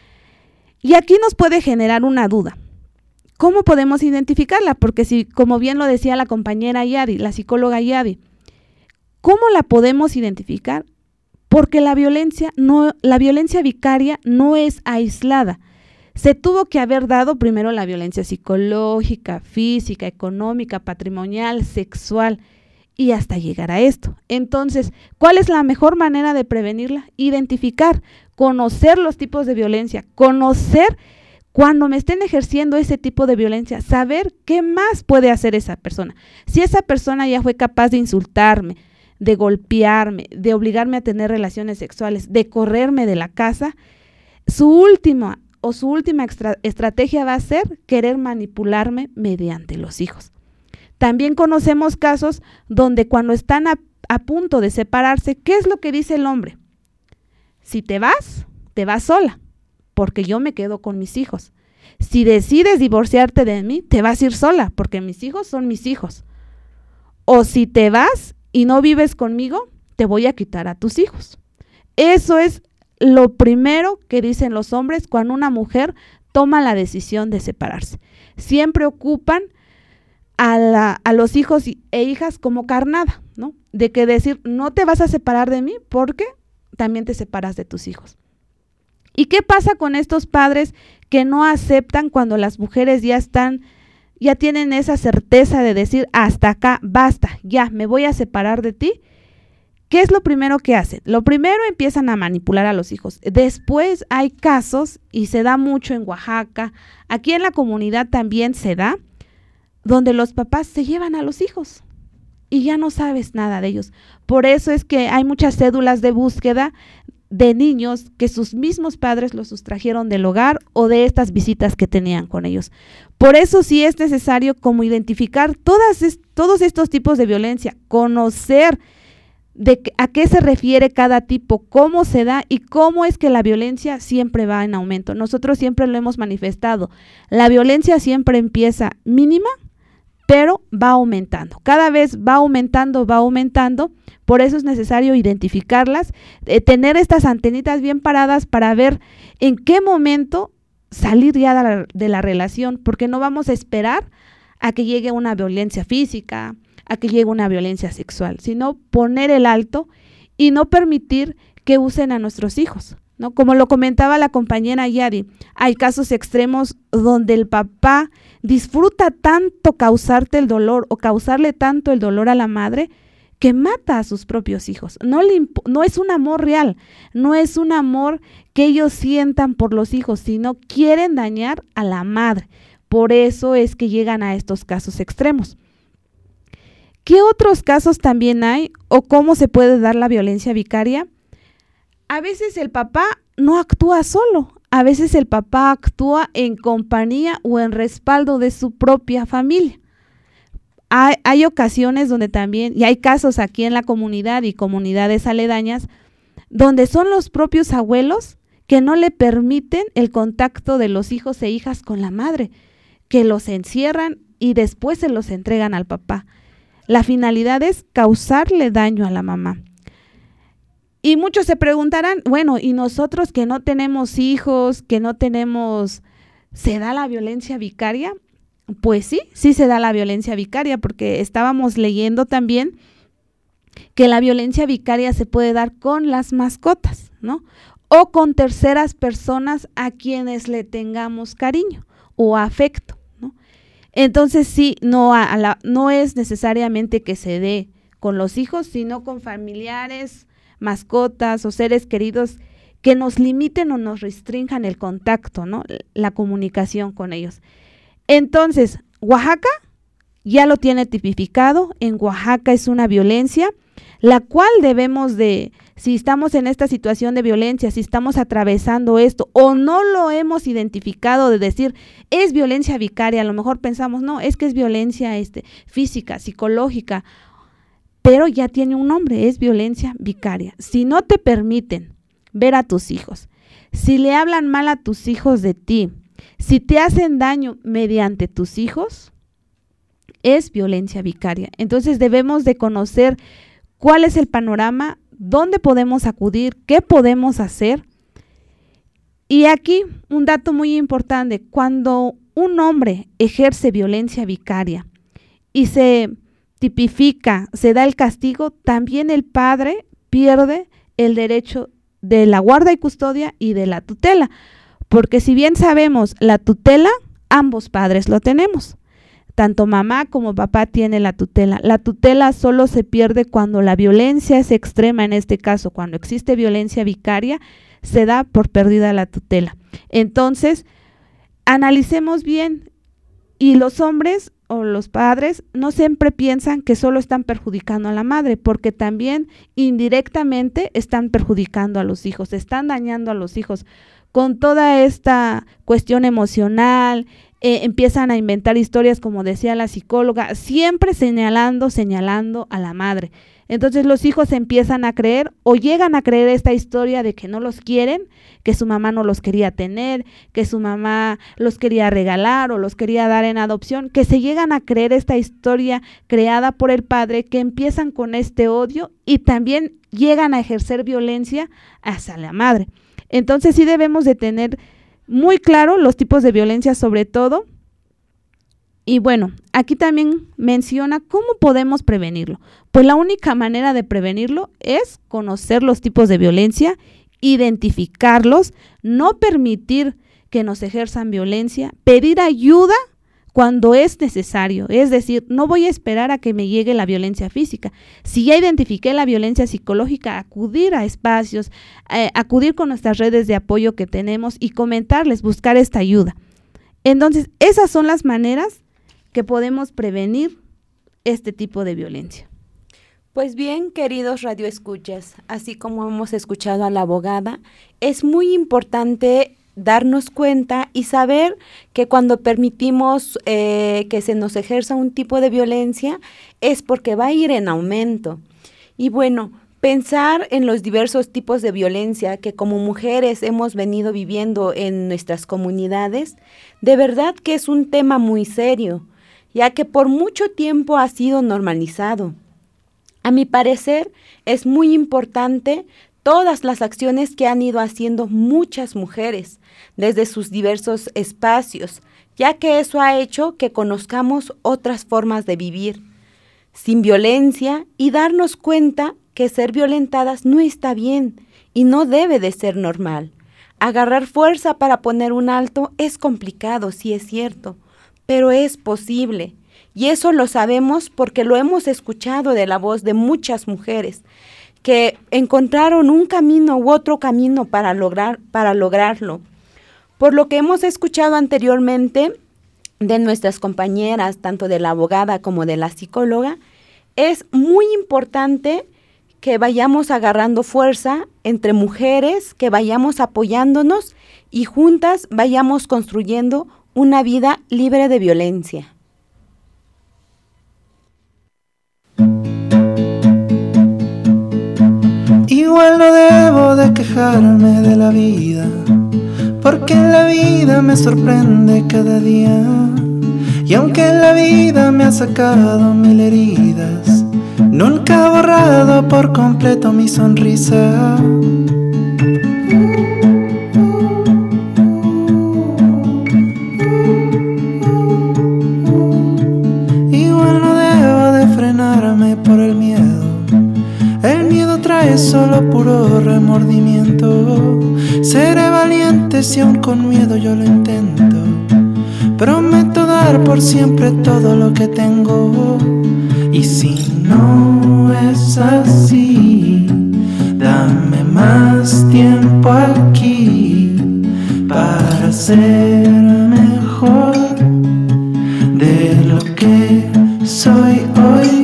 Y aquí nos puede generar una duda. ¿Cómo podemos identificarla? Porque si, como bien lo decía la compañera Yadi, la psicóloga Yadi, ¿cómo la podemos identificar? Porque la violencia vicaria no es aislada. Se tuvo que haber dado primero la violencia psicológica, física, económica, patrimonial, sexual, y hasta llegar a esto. Entonces, ¿cuál es la mejor manera de prevenirla? Identificar, conocer los tipos de violencia, conocer cuando me estén ejerciendo ese tipo de violencia, saber qué más puede hacer esa persona. Si esa persona ya fue capaz de insultarme, de golpearme, de obligarme a tener relaciones sexuales, de correrme de la casa, su última estrategia va a ser querer manipularme mediante los hijos. También conocemos casos donde cuando están a punto de separarse, ¿qué es lo que dice el hombre? Si te vas sola, porque yo me quedo con mis hijos. Si decides divorciarte de mí, te vas a ir sola, porque mis hijos son mis hijos. O si te vas y no vives conmigo, te voy a quitar a tus hijos. Eso es lo primero que dicen los hombres cuando una mujer toma la decisión de separarse. Siempre ocupan a los hijos e hijas como carnada, ¿no? De que decir, no te vas a separar de mí porque también te separas de tus hijos. ¿Y qué pasa con estos padres que no aceptan cuando las mujeres ya tienen esa certeza de decir, hasta acá, basta, ya, me voy a separar de ti? ¿Qué es lo primero que hacen? Lo primero, empiezan a manipular a los hijos. Después hay casos, y se da mucho en Oaxaca, aquí en la comunidad también se da, donde los papás se llevan a los hijos y ya no sabes nada de ellos. Por eso es que hay muchas cédulas de búsqueda de niños que sus mismos padres los sustrajeron del hogar o de estas visitas que tenían con ellos. Por eso sí es necesario como identificar todos estos tipos de violencia, conocer a qué se refiere cada tipo, cómo se da y cómo es que la violencia siempre va en aumento. Nosotros siempre lo hemos manifestado, la violencia siempre empieza mínima, pero va aumentando, cada vez va aumentando, por eso es necesario identificarlas, tener estas antenitas bien paradas para ver en qué momento salir ya de la relación, porque no vamos a esperar a que llegue una violencia física, a que llegue una violencia sexual, sino poner el alto y no permitir que usen a nuestros hijos, ¿no? Como lo comentaba la compañera Yadi, hay casos extremos donde el papá disfruta tanto causarte el dolor o causarle tanto el dolor a la madre que mata a sus propios hijos. No es un amor real, no es un amor que ellos sientan por los hijos, sino quieren dañar a la madre. Por eso es que llegan a estos casos extremos. ¿Qué otros casos también hay o cómo se puede dar la violencia vicaria? A veces el papá no actúa solo, a veces el papá actúa en compañía o en respaldo de su propia familia. Hay ocasiones donde también, y hay casos aquí en la comunidad y comunidades aledañas, donde son los propios abuelos que no le permiten el contacto de los hijos e hijas con la madre, que los encierran y después se los entregan al papá. La finalidad es causarle daño a la mamá. Y muchos se preguntarán, bueno, ¿y nosotros que no tenemos hijos, ¿se da la violencia vicaria? Pues sí se da la violencia vicaria, porque estábamos leyendo también que la violencia vicaria se puede dar con las mascotas, ¿no? O con terceras personas a quienes le tengamos cariño o afecto, ¿no? Entonces sí, no es necesariamente que se dé con los hijos, sino con familiares, mascotas o seres queridos que nos limiten o nos restrinjan el contacto, ¿no? La comunicación con ellos. Entonces, Oaxaca ya lo tiene tipificado. En Oaxaca es una violencia, la cual debemos de, si estamos en esta situación de violencia, si estamos atravesando esto o no lo hemos identificado de decir, es violencia vicaria, a lo mejor pensamos, no, es que es violencia física, psicológica, pero ya tiene un nombre, es violencia vicaria. Si no te permiten ver a tus hijos, si le hablan mal a tus hijos de ti, si te hacen daño mediante tus hijos, es violencia vicaria. Entonces debemos de conocer cuál es el panorama, dónde podemos acudir, qué podemos hacer. Y aquí un dato muy importante, cuando un hombre ejerce violencia vicaria y se tipifica, se da el castigo, también el padre pierde el derecho de la guarda y custodia y de la tutela. Porque si bien sabemos la tutela, ambos padres lo tenemos. Tanto mamá como papá tienen la tutela. La tutela solo se pierde cuando la violencia es extrema, en este caso, cuando existe violencia vicaria, se da por perdida la tutela. Entonces, analicemos bien, y los hombres o los padres no siempre piensan que solo están perjudicando a la madre, porque también indirectamente están perjudicando a los hijos, están dañando a los hijos. Con toda esta cuestión emocional, empiezan a inventar historias, como decía la psicóloga, siempre señalando a la madre. Entonces los hijos empiezan a creer o llegan a creer esta historia de que no los quieren, que su mamá no los quería tener, que su mamá los quería regalar o los quería dar en adopción, que se llegan a creer esta historia creada por el padre, que empiezan con este odio y también llegan a ejercer violencia hacia la madre. Entonces sí debemos de tener muy claro los tipos de violencia sobre todo. Y bueno, aquí también menciona cómo podemos prevenirlo. Pues la única manera de prevenirlo es conocer los tipos de violencia, identificarlos, no permitir que nos ejerzan violencia, pedir ayuda cuando es necesario, es decir, no voy a esperar a que me llegue la violencia física. Si ya identifiqué la violencia psicológica, acudir a espacios, acudir con nuestras redes de apoyo que tenemos y comentarles, buscar esta ayuda. Entonces, esas son las maneras que podemos prevenir este tipo de violencia. Pues bien, queridos radioescuchas, así como hemos escuchado a la abogada, es muy importante darnos cuenta y saber que cuando permitimos que se nos ejerza un tipo de violencia es porque va a ir en aumento. Y bueno, pensar en los diversos tipos de violencia que como mujeres hemos venido viviendo en nuestras comunidades, de verdad que es un tema muy serio, ya que por mucho tiempo ha sido normalizado. A mi parecer, es muy importante todas las acciones que han ido haciendo muchas mujeres desde sus diversos espacios, ya que eso ha hecho que conozcamos otras formas de vivir sin violencia y darnos cuenta que ser violentadas no está bien y no debe de ser normal. Agarrar fuerza para poner un alto es complicado, sí es cierto, pero es posible. Y eso lo sabemos porque lo hemos escuchado de la voz de muchas mujeres que encontraron un camino u otro camino para lograrlo. Por lo que hemos escuchado anteriormente de nuestras compañeras, tanto de la abogada como de la psicóloga, es muy importante que vayamos agarrando fuerza entre mujeres, que vayamos apoyándonos y juntas vayamos construyendo una vida libre de violencia. Igual no debo de quejarme de la vida, porque la vida me sorprende cada día. Y aunque la vida me ha sacado 1000 heridas, nunca ha borrado por completo mi sonrisa. Igual no debo de frenarme por el miedo. El miedo trae solo puro remordimiento. Seré valiente si aún con miedo yo lo intento. Prometo dar por siempre todo lo que tengo. Y si no es así, dame más tiempo aquí para ser mejor de lo que soy hoy.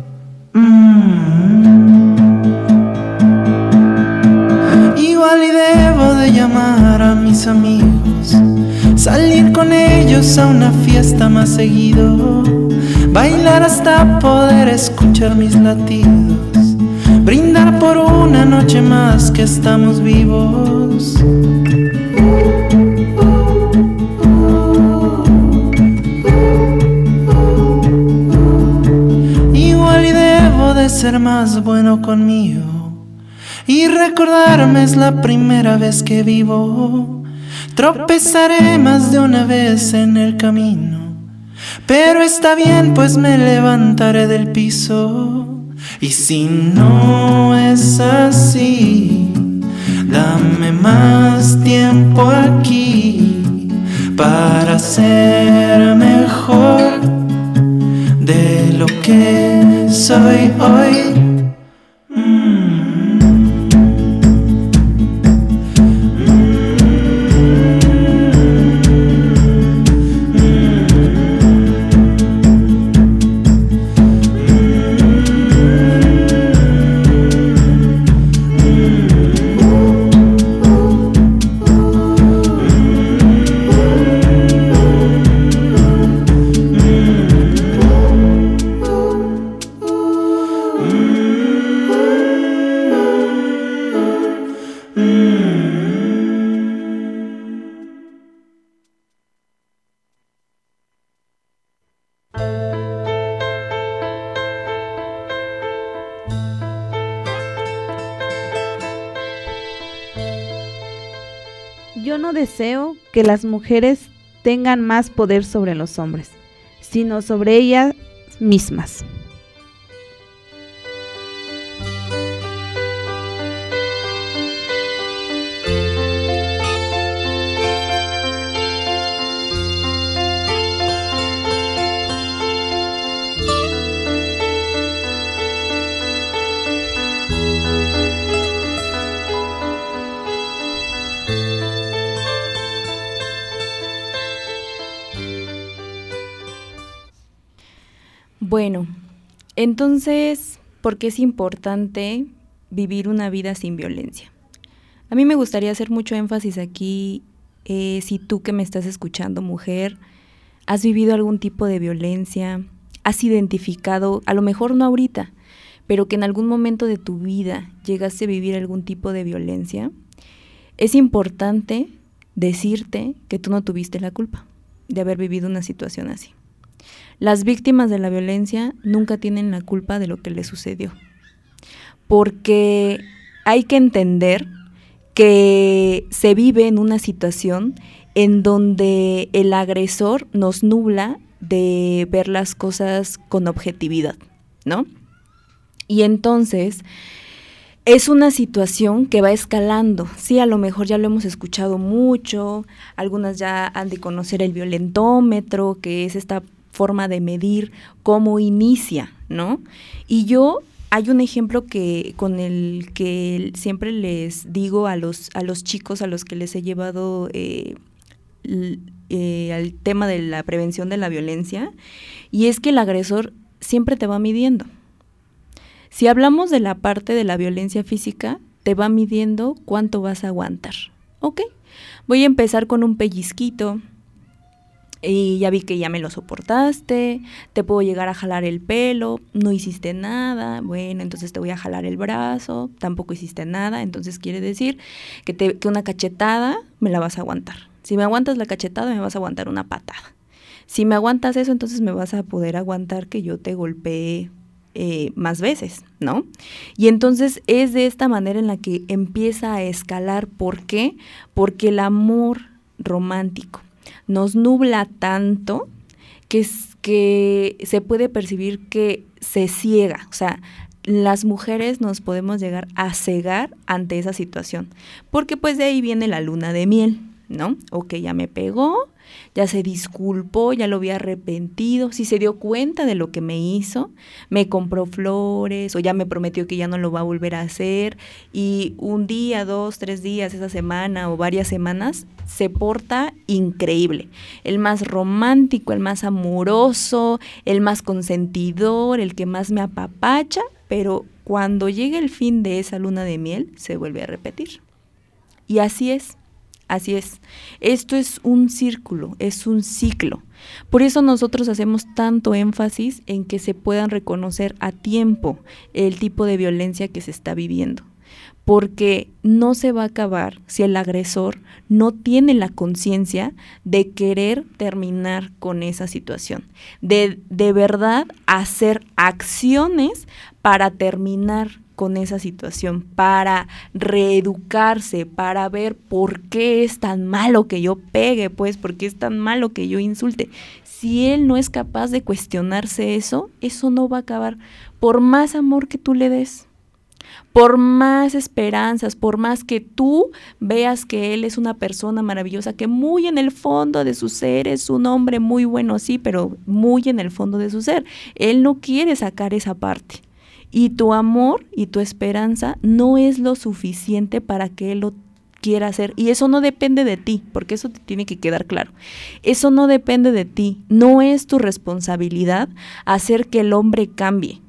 Igual y debo de llamar a mis amigos, salir con ellos a una fiesta más seguido, bailar hasta poder escuchar mis latidos, brindar por una noche más que estamos vivos. Igual y debo de ser más bueno conmigo y recordarme es la primera vez que vivo. Tropezaré más de una vez en el camino, pero está bien, pues me levantaré del piso. Y si no es así, dame más tiempo aquí para ser mejor de lo que soy hoy. Yo no deseo que las mujeres tengan más poder sobre los hombres, sino sobre ellas mismas. Bueno, entonces por qué es importante vivir una vida sin violencia. A mí me gustaría hacer mucho énfasis aquí, si tú que me estás escuchando, mujer, has vivido algún tipo de violencia, has identificado, a lo mejor no ahorita, pero que en algún momento de tu vida llegaste a vivir algún tipo de violencia, es importante decirte que tú no tuviste la culpa de haber vivido una situación así. Las víctimas de la violencia nunca tienen la culpa de lo que les sucedió, porque hay que entender que se vive en una situación en donde el agresor nos nubla de ver las cosas con objetividad, ¿no? Y entonces es una situación que va escalando. Sí, a lo mejor ya lo hemos escuchado mucho, algunas ya han de conocer el violentómetro, que es esta forma de medir cómo inicia, ¿no? Y hay un ejemplo con el que siempre les digo a los chicos a los que les he llevado al tema de la prevención de la violencia, y es que el agresor siempre te va midiendo. Si hablamos de la parte de la violencia física, te va midiendo cuánto vas a aguantar. Ok, voy a empezar con un pellizquito, y ya vi que ya me lo soportaste, te puedo llegar a jalar el pelo, no hiciste nada, bueno, entonces te voy a jalar el brazo, tampoco hiciste nada, entonces quiere decir que una cachetada me la vas a aguantar. Si me aguantas la cachetada, me vas a aguantar una patada. Si me aguantas eso, entonces me vas a poder aguantar que yo te golpee más veces, ¿no? Y entonces es de esta manera en la que empieza a escalar. ¿Por qué? Porque el amor romántico nos nubla tanto que se puede percibir que se ciega. O sea, las mujeres nos podemos llegar a cegar ante esa situación, porque pues de ahí viene la luna de miel, ¿no? Ok, ya me pegó, ya se disculpó, ya lo había arrepentido, si se dio cuenta de lo que me hizo, me compró flores o ya me prometió que ya no lo va a volver a hacer, y un día, 2, 3 días, esa semana o varias semanas se porta increíble, el más romántico, el más amoroso, el más consentidor, el que más me apapacha, pero cuando llega el fin de esa luna de miel se vuelve a repetir. Y así es. Así es, esto es un círculo, es un ciclo. Por eso nosotros hacemos tanto énfasis en que se puedan reconocer a tiempo el tipo de violencia que se está viviendo, porque no se va a acabar si el agresor no tiene la conciencia de querer terminar con esa situación, de verdad hacer acciones para terminar con esa situación, para reeducarse, para ver por qué es tan malo que yo pegue, pues, por qué es tan malo que yo insulte. Si él no es capaz de cuestionarse eso no va a acabar, por más amor que tú le des, por más esperanzas, por más que tú veas que él es una persona maravillosa, que muy en el fondo de su ser es un hombre muy bueno, sí, pero muy en el fondo de su ser, él no quiere sacar esa parte. Y tu amor y tu esperanza no es lo suficiente para que él lo quiera hacer. Y eso no depende de ti, porque eso te tiene que quedar claro. Eso no depende de ti. No es tu responsabilidad hacer que el hombre cambie.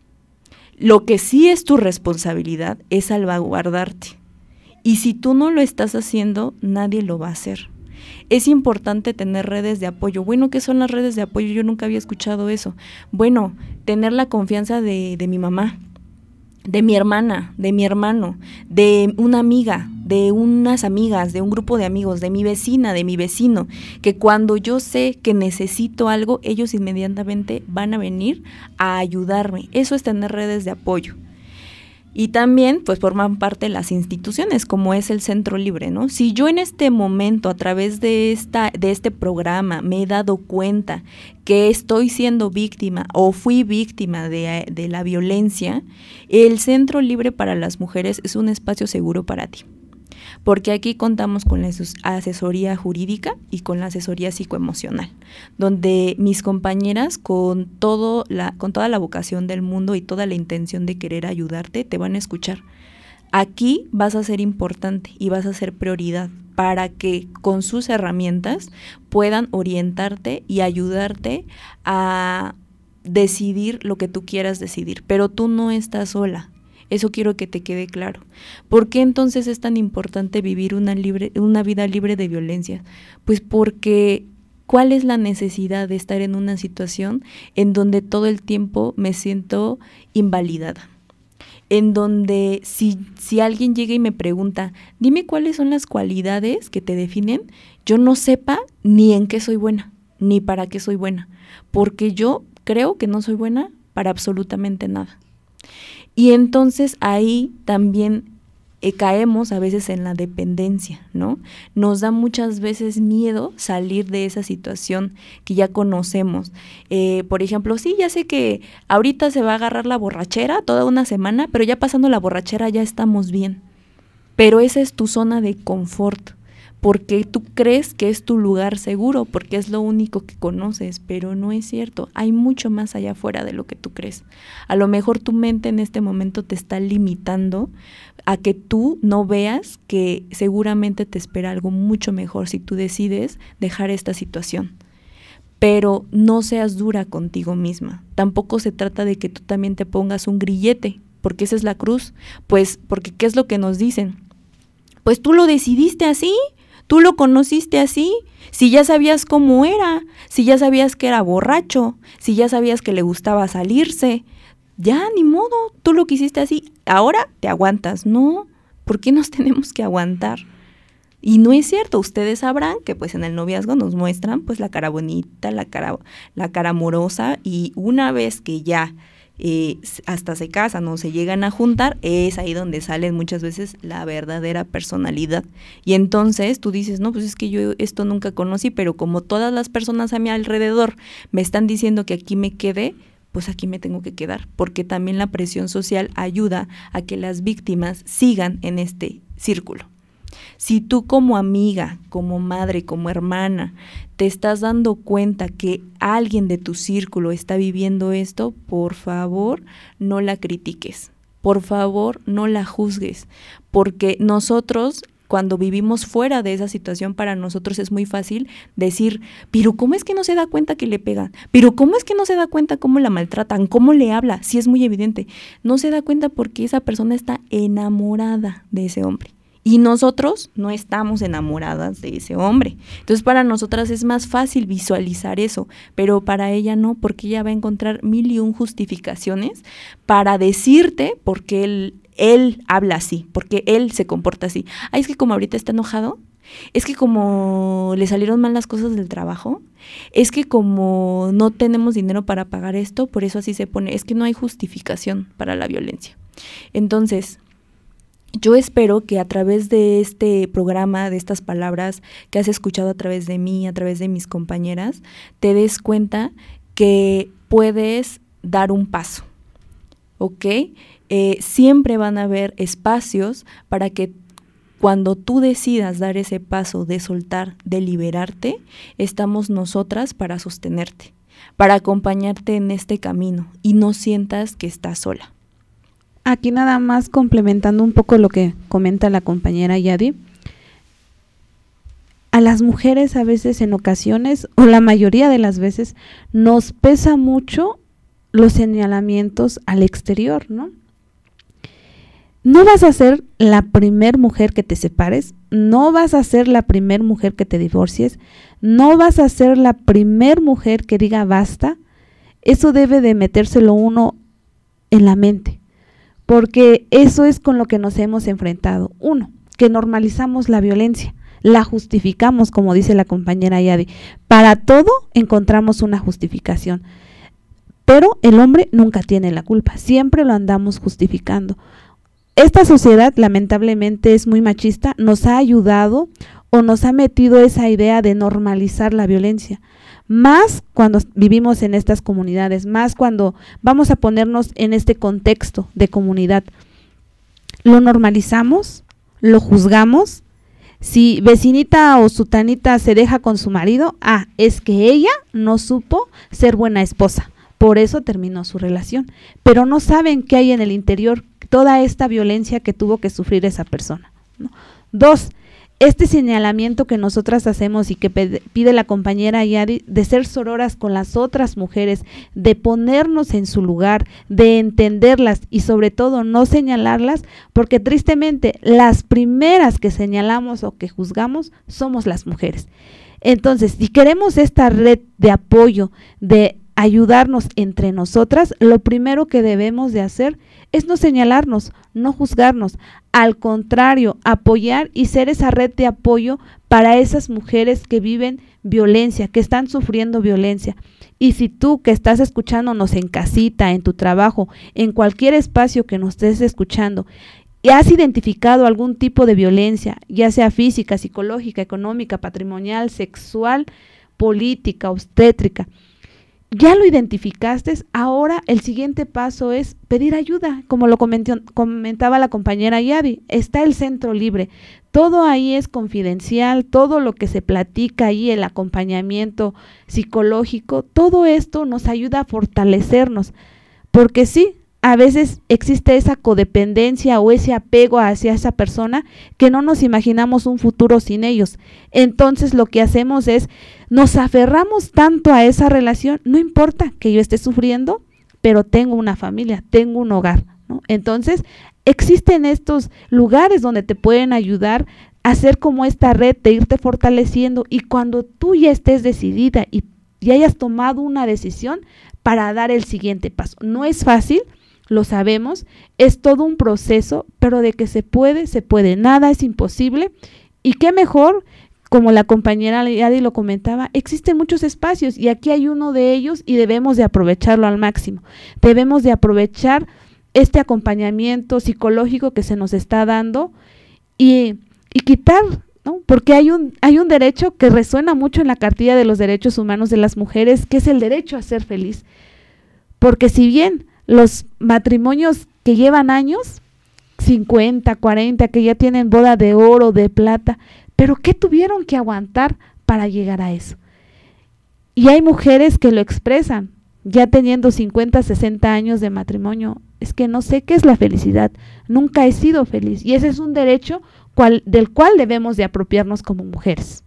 Lo que sí es tu responsabilidad es salvaguardarte. Y si tú no lo estás haciendo, nadie lo va a hacer. Es importante tener redes de apoyo. Bueno, ¿qué son las redes de apoyo? Yo nunca había escuchado eso. Bueno, tener la confianza de mi mamá, de mi hermana, de mi hermano, de una amiga, de unas amigas, de un grupo de amigos, de mi vecina, de mi vecino, que cuando yo sé que necesito algo, ellos inmediatamente van a venir a ayudarme. Eso es tener redes de apoyo. Y también, pues, forman parte de las instituciones, como es el Centro Libre, ¿no? Si yo en este momento, a través de este programa, me he dado cuenta que estoy siendo víctima o fui víctima de la violencia, el Centro Libre para las Mujeres es un espacio seguro para ti. Porque aquí contamos con la asesoría jurídica y con la asesoría psicoemocional, donde mis compañeras con toda la vocación del mundo y toda la intención de querer ayudarte, te van a escuchar. Aquí vas a ser importante y vas a ser prioridad para que con sus herramientas puedan orientarte y ayudarte a decidir lo que tú quieras decidir, pero tú no estás sola. Eso quiero que te quede claro. ¿Por qué entonces es tan importante vivir una vida libre de violencia? Pues porque ¿cuál es la necesidad de estar en una situación en donde todo el tiempo me siento invalidada? En donde si alguien llega y me pregunta, dime cuáles son las cualidades que te definen, yo no sepa ni en qué soy buena, ni para qué soy buena, porque yo creo que no soy buena para absolutamente nada. Y entonces ahí también caemos a veces en la dependencia, ¿no? Nos da muchas veces miedo salir de esa situación que ya conocemos. Por ejemplo, sí, ya sé que ahorita se va a agarrar la borrachera toda una semana, pero ya pasando la borrachera ya estamos bien. Pero esa es tu zona de confort, porque tú crees que es tu lugar seguro, porque es lo único que conoces, pero no es cierto. Hay mucho más allá afuera de lo que tú crees. A lo mejor tu mente en este momento te está limitando a que tú no veas que seguramente te espera algo mucho mejor si tú decides dejar esta situación. Pero no seas dura contigo misma. Tampoco se trata de que tú también te pongas un grillete, porque esa es la cruz. Pues, porque ¿qué es lo que nos dicen? Pues tú lo decidiste así. Tú lo conociste así, si ya sabías cómo era, si ya sabías que era borracho, si ya sabías que le gustaba salirse, ya ni modo, tú lo quisiste así, ahora te aguantas. No, ¿por qué nos tenemos que aguantar? Y no es cierto, ustedes sabrán que pues en el noviazgo nos muestran pues la cara bonita, la cara amorosa, y una vez que ya hasta se casan o se llegan a juntar, es ahí donde salen muchas veces la verdadera personalidad. Y entonces tú dices, no, pues es que yo esto nunca conocí, pero como todas las personas a mi alrededor me están diciendo que aquí me quede, pues aquí me tengo que quedar, porque también la presión social ayuda a que las víctimas sigan en este círculo. Si tú como amiga, como madre, como hermana, te estás dando cuenta que alguien de tu círculo está viviendo esto, por favor, no la critiques, por favor, no la juzgues, porque nosotros, cuando vivimos fuera de esa situación, para nosotros es muy fácil decir, pero ¿cómo es que no se da cuenta que le pegan? ¿Pero cómo es que no se da cuenta cómo la maltratan? ¿Cómo le habla? Sí, es muy evidente. No se da cuenta porque esa persona está enamorada de ese hombre. Y nosotros no estamos enamoradas de ese hombre. Entonces para nosotras es más fácil visualizar eso, pero para ella no, porque ella va a encontrar 1001 justificaciones para decirte por qué él habla así, porque él se comporta así. Ay, es que como ahorita está enojado, es que como le salieron mal las cosas del trabajo, es que como no tenemos dinero para pagar esto, por eso así se pone. Es que no hay justificación para la violencia. Entonces, yo espero que a través de este programa, de estas palabras que has escuchado a través de mí, a través de mis compañeras, te des cuenta que puedes dar un paso, ¿ok? Siempre van a haber espacios para que cuando tú decidas dar ese paso de soltar, de liberarte, estamos nosotras para sostenerte, para acompañarte en este camino y no sientas que estás sola. Aquí nada más complementando un poco lo que comenta la compañera Yadi, a las mujeres a veces en ocasiones, o la mayoría de las veces, nos pesa mucho los señalamientos al exterior, ¿no? No vas a ser la primer mujer que te separes, no vas a ser la primer mujer que te divorcies, no vas a ser la primer mujer que diga basta. Eso debe de metérselo uno en la mente, porque eso es con lo que nos hemos enfrentado. Uno, que normalizamos la violencia, la justificamos, como dice la compañera Yadi. Para todo encontramos una justificación, pero el hombre nunca tiene la culpa, siempre lo andamos justificando. Esta sociedad lamentablemente es muy machista, nos ha ayudado o nos ha metido esa idea de normalizar la violencia, más cuando vivimos en estas comunidades, más cuando vamos a ponernos en este contexto de comunidad. Lo normalizamos, lo juzgamos. Si vecinita o sutanita se deja con su marido, es que ella no supo ser buena esposa, por eso terminó su relación, pero no saben qué hay en el interior, toda esta violencia que tuvo que sufrir esa persona, ¿no? Dos, este señalamiento que nosotras hacemos y que pide la compañera Yadi, de ser sororas con las otras mujeres, de ponernos en su lugar, de entenderlas y sobre todo no señalarlas, porque tristemente las primeras que señalamos o que juzgamos somos las mujeres. Entonces, si queremos esta red de apoyo, de ayudarnos entre nosotras, lo primero que debemos de hacer es no señalarnos, no juzgarnos, al contrario, apoyar y ser esa red de apoyo para esas mujeres que viven violencia, que están sufriendo violencia. Y si tú que estás escuchándonos en casita, en tu trabajo, en cualquier espacio que nos estés escuchando, y has identificado algún tipo de violencia, ya sea física, psicológica, económica, patrimonial, sexual, política, obstétrica, ya lo identificaste, ahora el siguiente paso es pedir ayuda, como lo comentaba la compañera Yadi, está el Centro Libre, todo ahí es confidencial, todo lo que se platica ahí, el acompañamiento psicológico, todo esto nos ayuda a fortalecernos, porque sí, a veces existe esa codependencia o ese apego hacia esa persona que no nos imaginamos un futuro sin ellos. Entonces lo que hacemos es, nos aferramos tanto a esa relación, no importa que yo esté sufriendo, pero tengo una familia, tengo un hogar, ¿no? Entonces existen estos lugares donde te pueden ayudar a hacer como esta red de irte fortaleciendo, y cuando tú ya estés decidida y hayas tomado una decisión para dar el siguiente paso. No es fácil, lo sabemos, es todo un proceso, pero de que se puede, nada es imposible. Y qué mejor, como la compañera Yadi lo comentaba, existen muchos espacios y aquí hay uno de ellos y debemos de aprovecharlo al máximo. Debemos de aprovechar este acompañamiento psicológico que se nos está dando y quitar, ¿no? Porque hay un derecho que resuena mucho en la Cartilla de los Derechos Humanos de las Mujeres, que es el derecho a ser feliz. Porque si bien los matrimonios que llevan años, 50, 40, que ya tienen boda de oro, de plata, pero ¿qué tuvieron que aguantar para llegar a eso? Y hay mujeres que lo expresan, ya teniendo 50, 60 años de matrimonio, es que no sé qué es la felicidad, nunca he sido feliz, y ese es un derecho del cual debemos de apropiarnos como mujeres.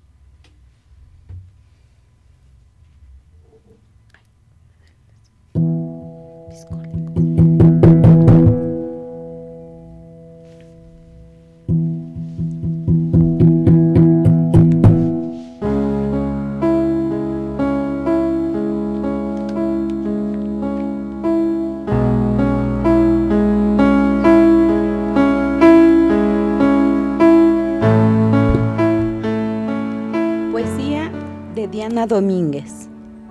Diana Domínguez.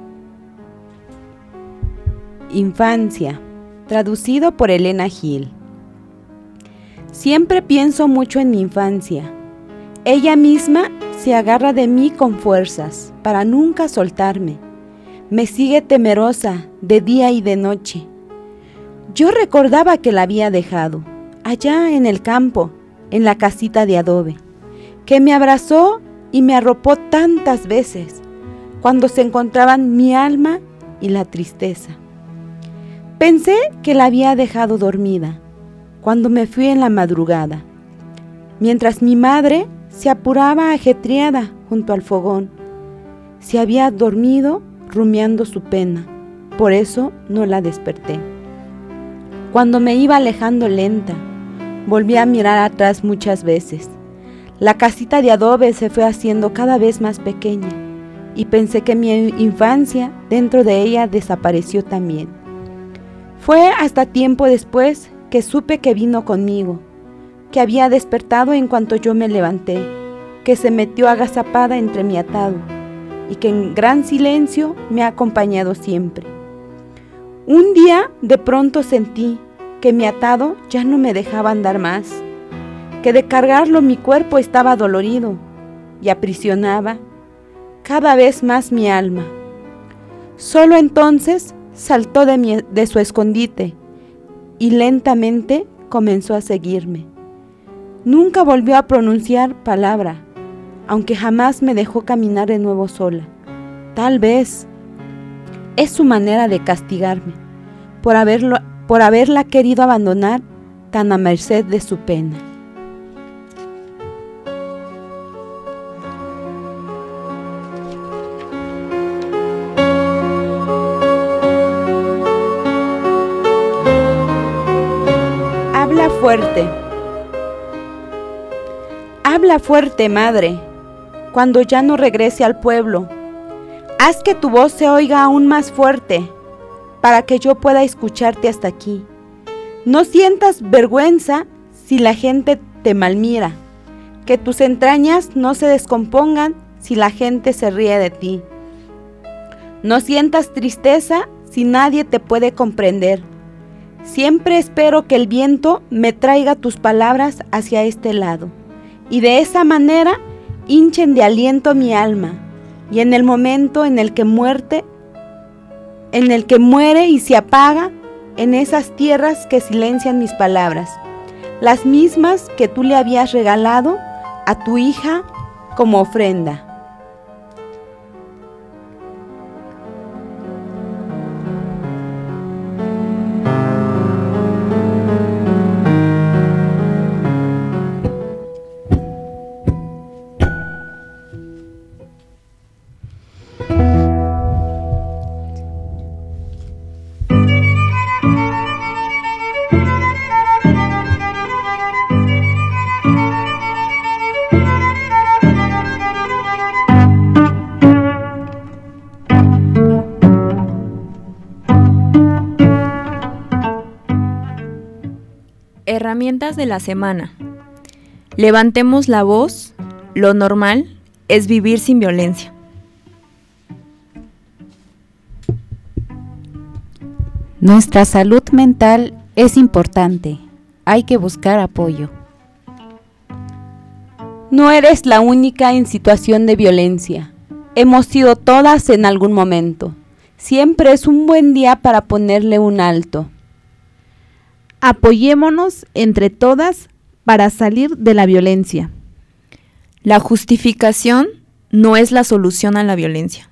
Infancia, traducido por Elena Gil. Siempre pienso mucho en mi infancia. Ella misma se agarra de mí con fuerzas para nunca soltarme. Me sigue temerosa de día y de noche. Yo recordaba que la había dejado allá en el campo, en la casita de adobe, que me abrazó y me arropó tantas veces, cuando se encontraban mi alma y la tristeza. Pensé que la había dejado dormida, cuando me fui en la madrugada, mientras mi madre se apuraba ajetreada junto al fogón. Se había dormido rumiando su pena, por eso no la desperté. Cuando me iba alejando lenta, volví a mirar atrás muchas veces. La casita de adobe se fue haciendo cada vez más pequeña, y pensé que mi infancia dentro de ella desapareció también. Fue hasta tiempo después que supe que vino conmigo, que había despertado en cuanto yo me levanté, que se metió agazapada entre mi atado y que en gran silencio me ha acompañado siempre. Un día de pronto sentí que mi atado ya no me dejaba andar más, que de cargarlo mi cuerpo estaba dolorido y aprisionaba cada vez más mi alma. Solo entonces saltó de su escondite y lentamente comenzó a seguirme. Nunca volvió a pronunciar palabra, aunque jamás me dejó caminar de nuevo sola. Tal vez es su manera de castigarme por haberla querido abandonar tan a merced de su pena. fuerte. Habla fuerte, madre, cuando ya no regrese al pueblo. Haz que tu voz se oiga aún más fuerte, para que yo pueda escucharte hasta aquí. No sientas vergüenza si la gente te malmira, que tus entrañas no se descompongan si la gente se ríe de ti. No sientas tristeza si nadie te puede comprender. Siempre espero que el viento me traiga tus palabras hacia este lado, y de esa manera hinchen de aliento mi alma, y en el momento en el que muere y se apaga, en esas tierras que silencian mis palabras, las mismas que tú le habías regalado a tu hija como ofrenda. Herramientas de la semana. Levantemos la voz. Lo normal es vivir sin violencia. Nuestra salud mental es importante. Hay que buscar apoyo. No eres la única en situación de violencia. Hemos sido todas en algún momento. Siempre es un buen día para ponerle un alto. Apoyémonos entre todas para salir de la violencia. La justificación no es la solución a la violencia.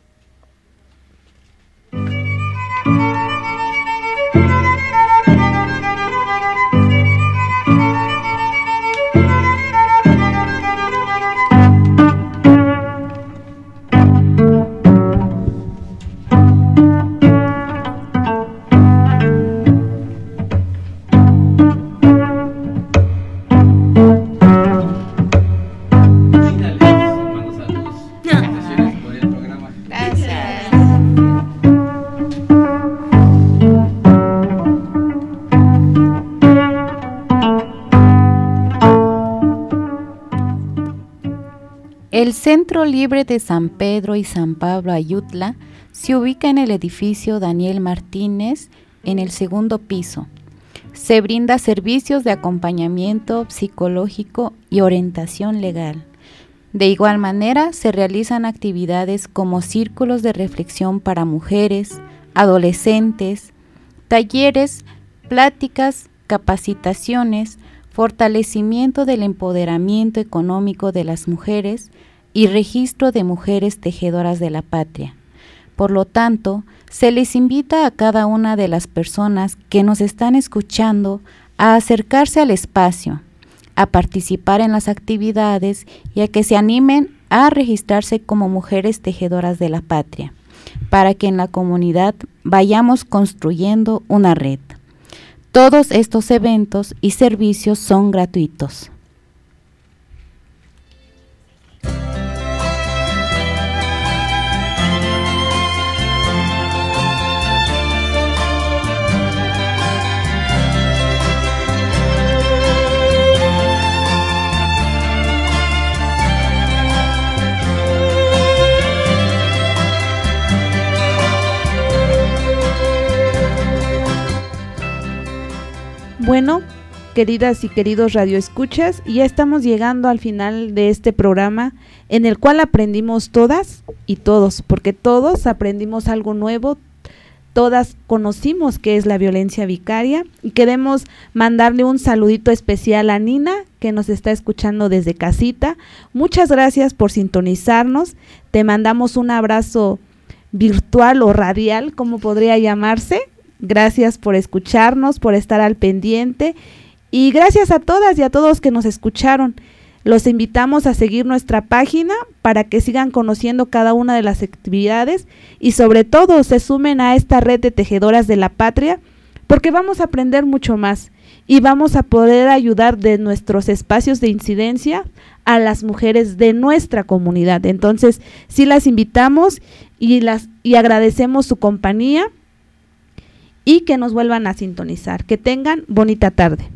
El Centro Libre de San Pedro y San Pablo Ayutla se ubica en el edificio Daniel Martínez, en el segundo piso. Se brinda servicios de acompañamiento psicológico y orientación legal. De igual manera, se realizan actividades como círculos de reflexión para mujeres, adolescentes, talleres, pláticas, capacitaciones, fortalecimiento del empoderamiento económico de las mujeres y registro de mujeres tejedoras de la patria. Por lo tanto, se les invita a cada una de las personas que nos están escuchando a acercarse al espacio, a participar en las actividades y a que se animen a registrarse como mujeres tejedoras de la patria, para que en la comunidad vayamos construyendo una red. Todos estos eventos y servicios son gratuitos. Bueno, queridas y queridos radioescuchas, ya estamos llegando al final de este programa en el cual aprendimos todas y todos, porque todos aprendimos algo nuevo, todas conocimos qué es la violencia vicaria y queremos mandarle un saludito especial a Nina, que nos está escuchando desde casita. Muchas gracias por sintonizarnos, te mandamos un abrazo virtual o radial, como podría llamarse. Gracias por escucharnos, por estar al pendiente y gracias a todas y a todos que nos escucharon. Los invitamos a seguir nuestra página para que sigan conociendo cada una de las actividades y sobre todo se sumen a esta red de tejedoras de la patria porque vamos a aprender mucho más y vamos a poder ayudar de nuestros espacios de incidencia a las mujeres de nuestra comunidad. Entonces, sí las invitamos y agradecemos su compañía y que nos vuelvan a sintonizar. Que tengan bonita tarde.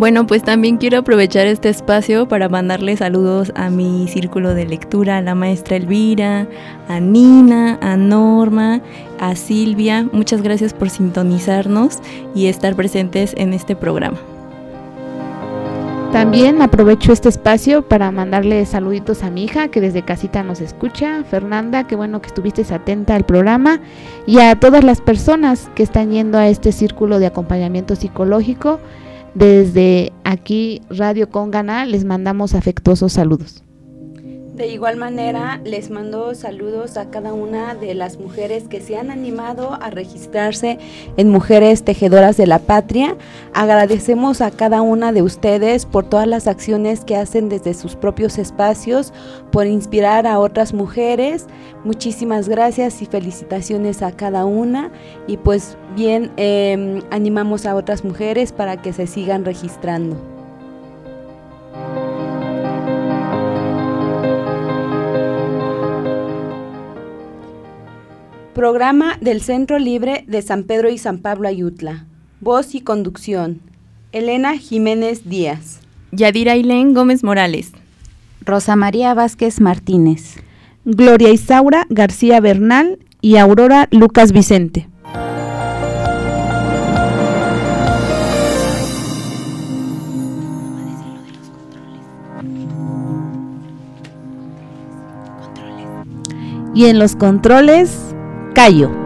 Bueno, pues también quiero aprovechar este espacio para mandarle saludos a mi círculo de lectura, a la maestra Elvira, a Nina, a Norma, a Silvia. Muchas gracias por sintonizarnos y estar presentes en este programa. También aprovecho este espacio para mandarle saluditos a mi hija que desde casita nos escucha, Fernanda, qué bueno que estuviste atenta al programa, y a todas las personas que están yendo a este círculo de acompañamiento psicológico. Desde aquí, Radio Congana, les mandamos afectuosos saludos. De igual manera, les mando saludos a cada una de las mujeres que se han animado a registrarse en Mujeres Tejedoras de la Patria. Agradecemos a cada una de ustedes por todas las acciones que hacen desde sus propios espacios, por inspirar a otras mujeres. Muchísimas gracias y felicitaciones a cada una. Y pues bien, animamos a otras mujeres para que se sigan registrando. Programa del Centro Libre de San Pedro y San Pablo Ayutla. Voz y conducción: Elena Jiménez Díaz, Yadira Ailén Gómez Morales, Rosa María Vázquez Martínez, Gloria Isaura García Bernal y Aurora Lucas Vicente. Y en los controles, Cayo.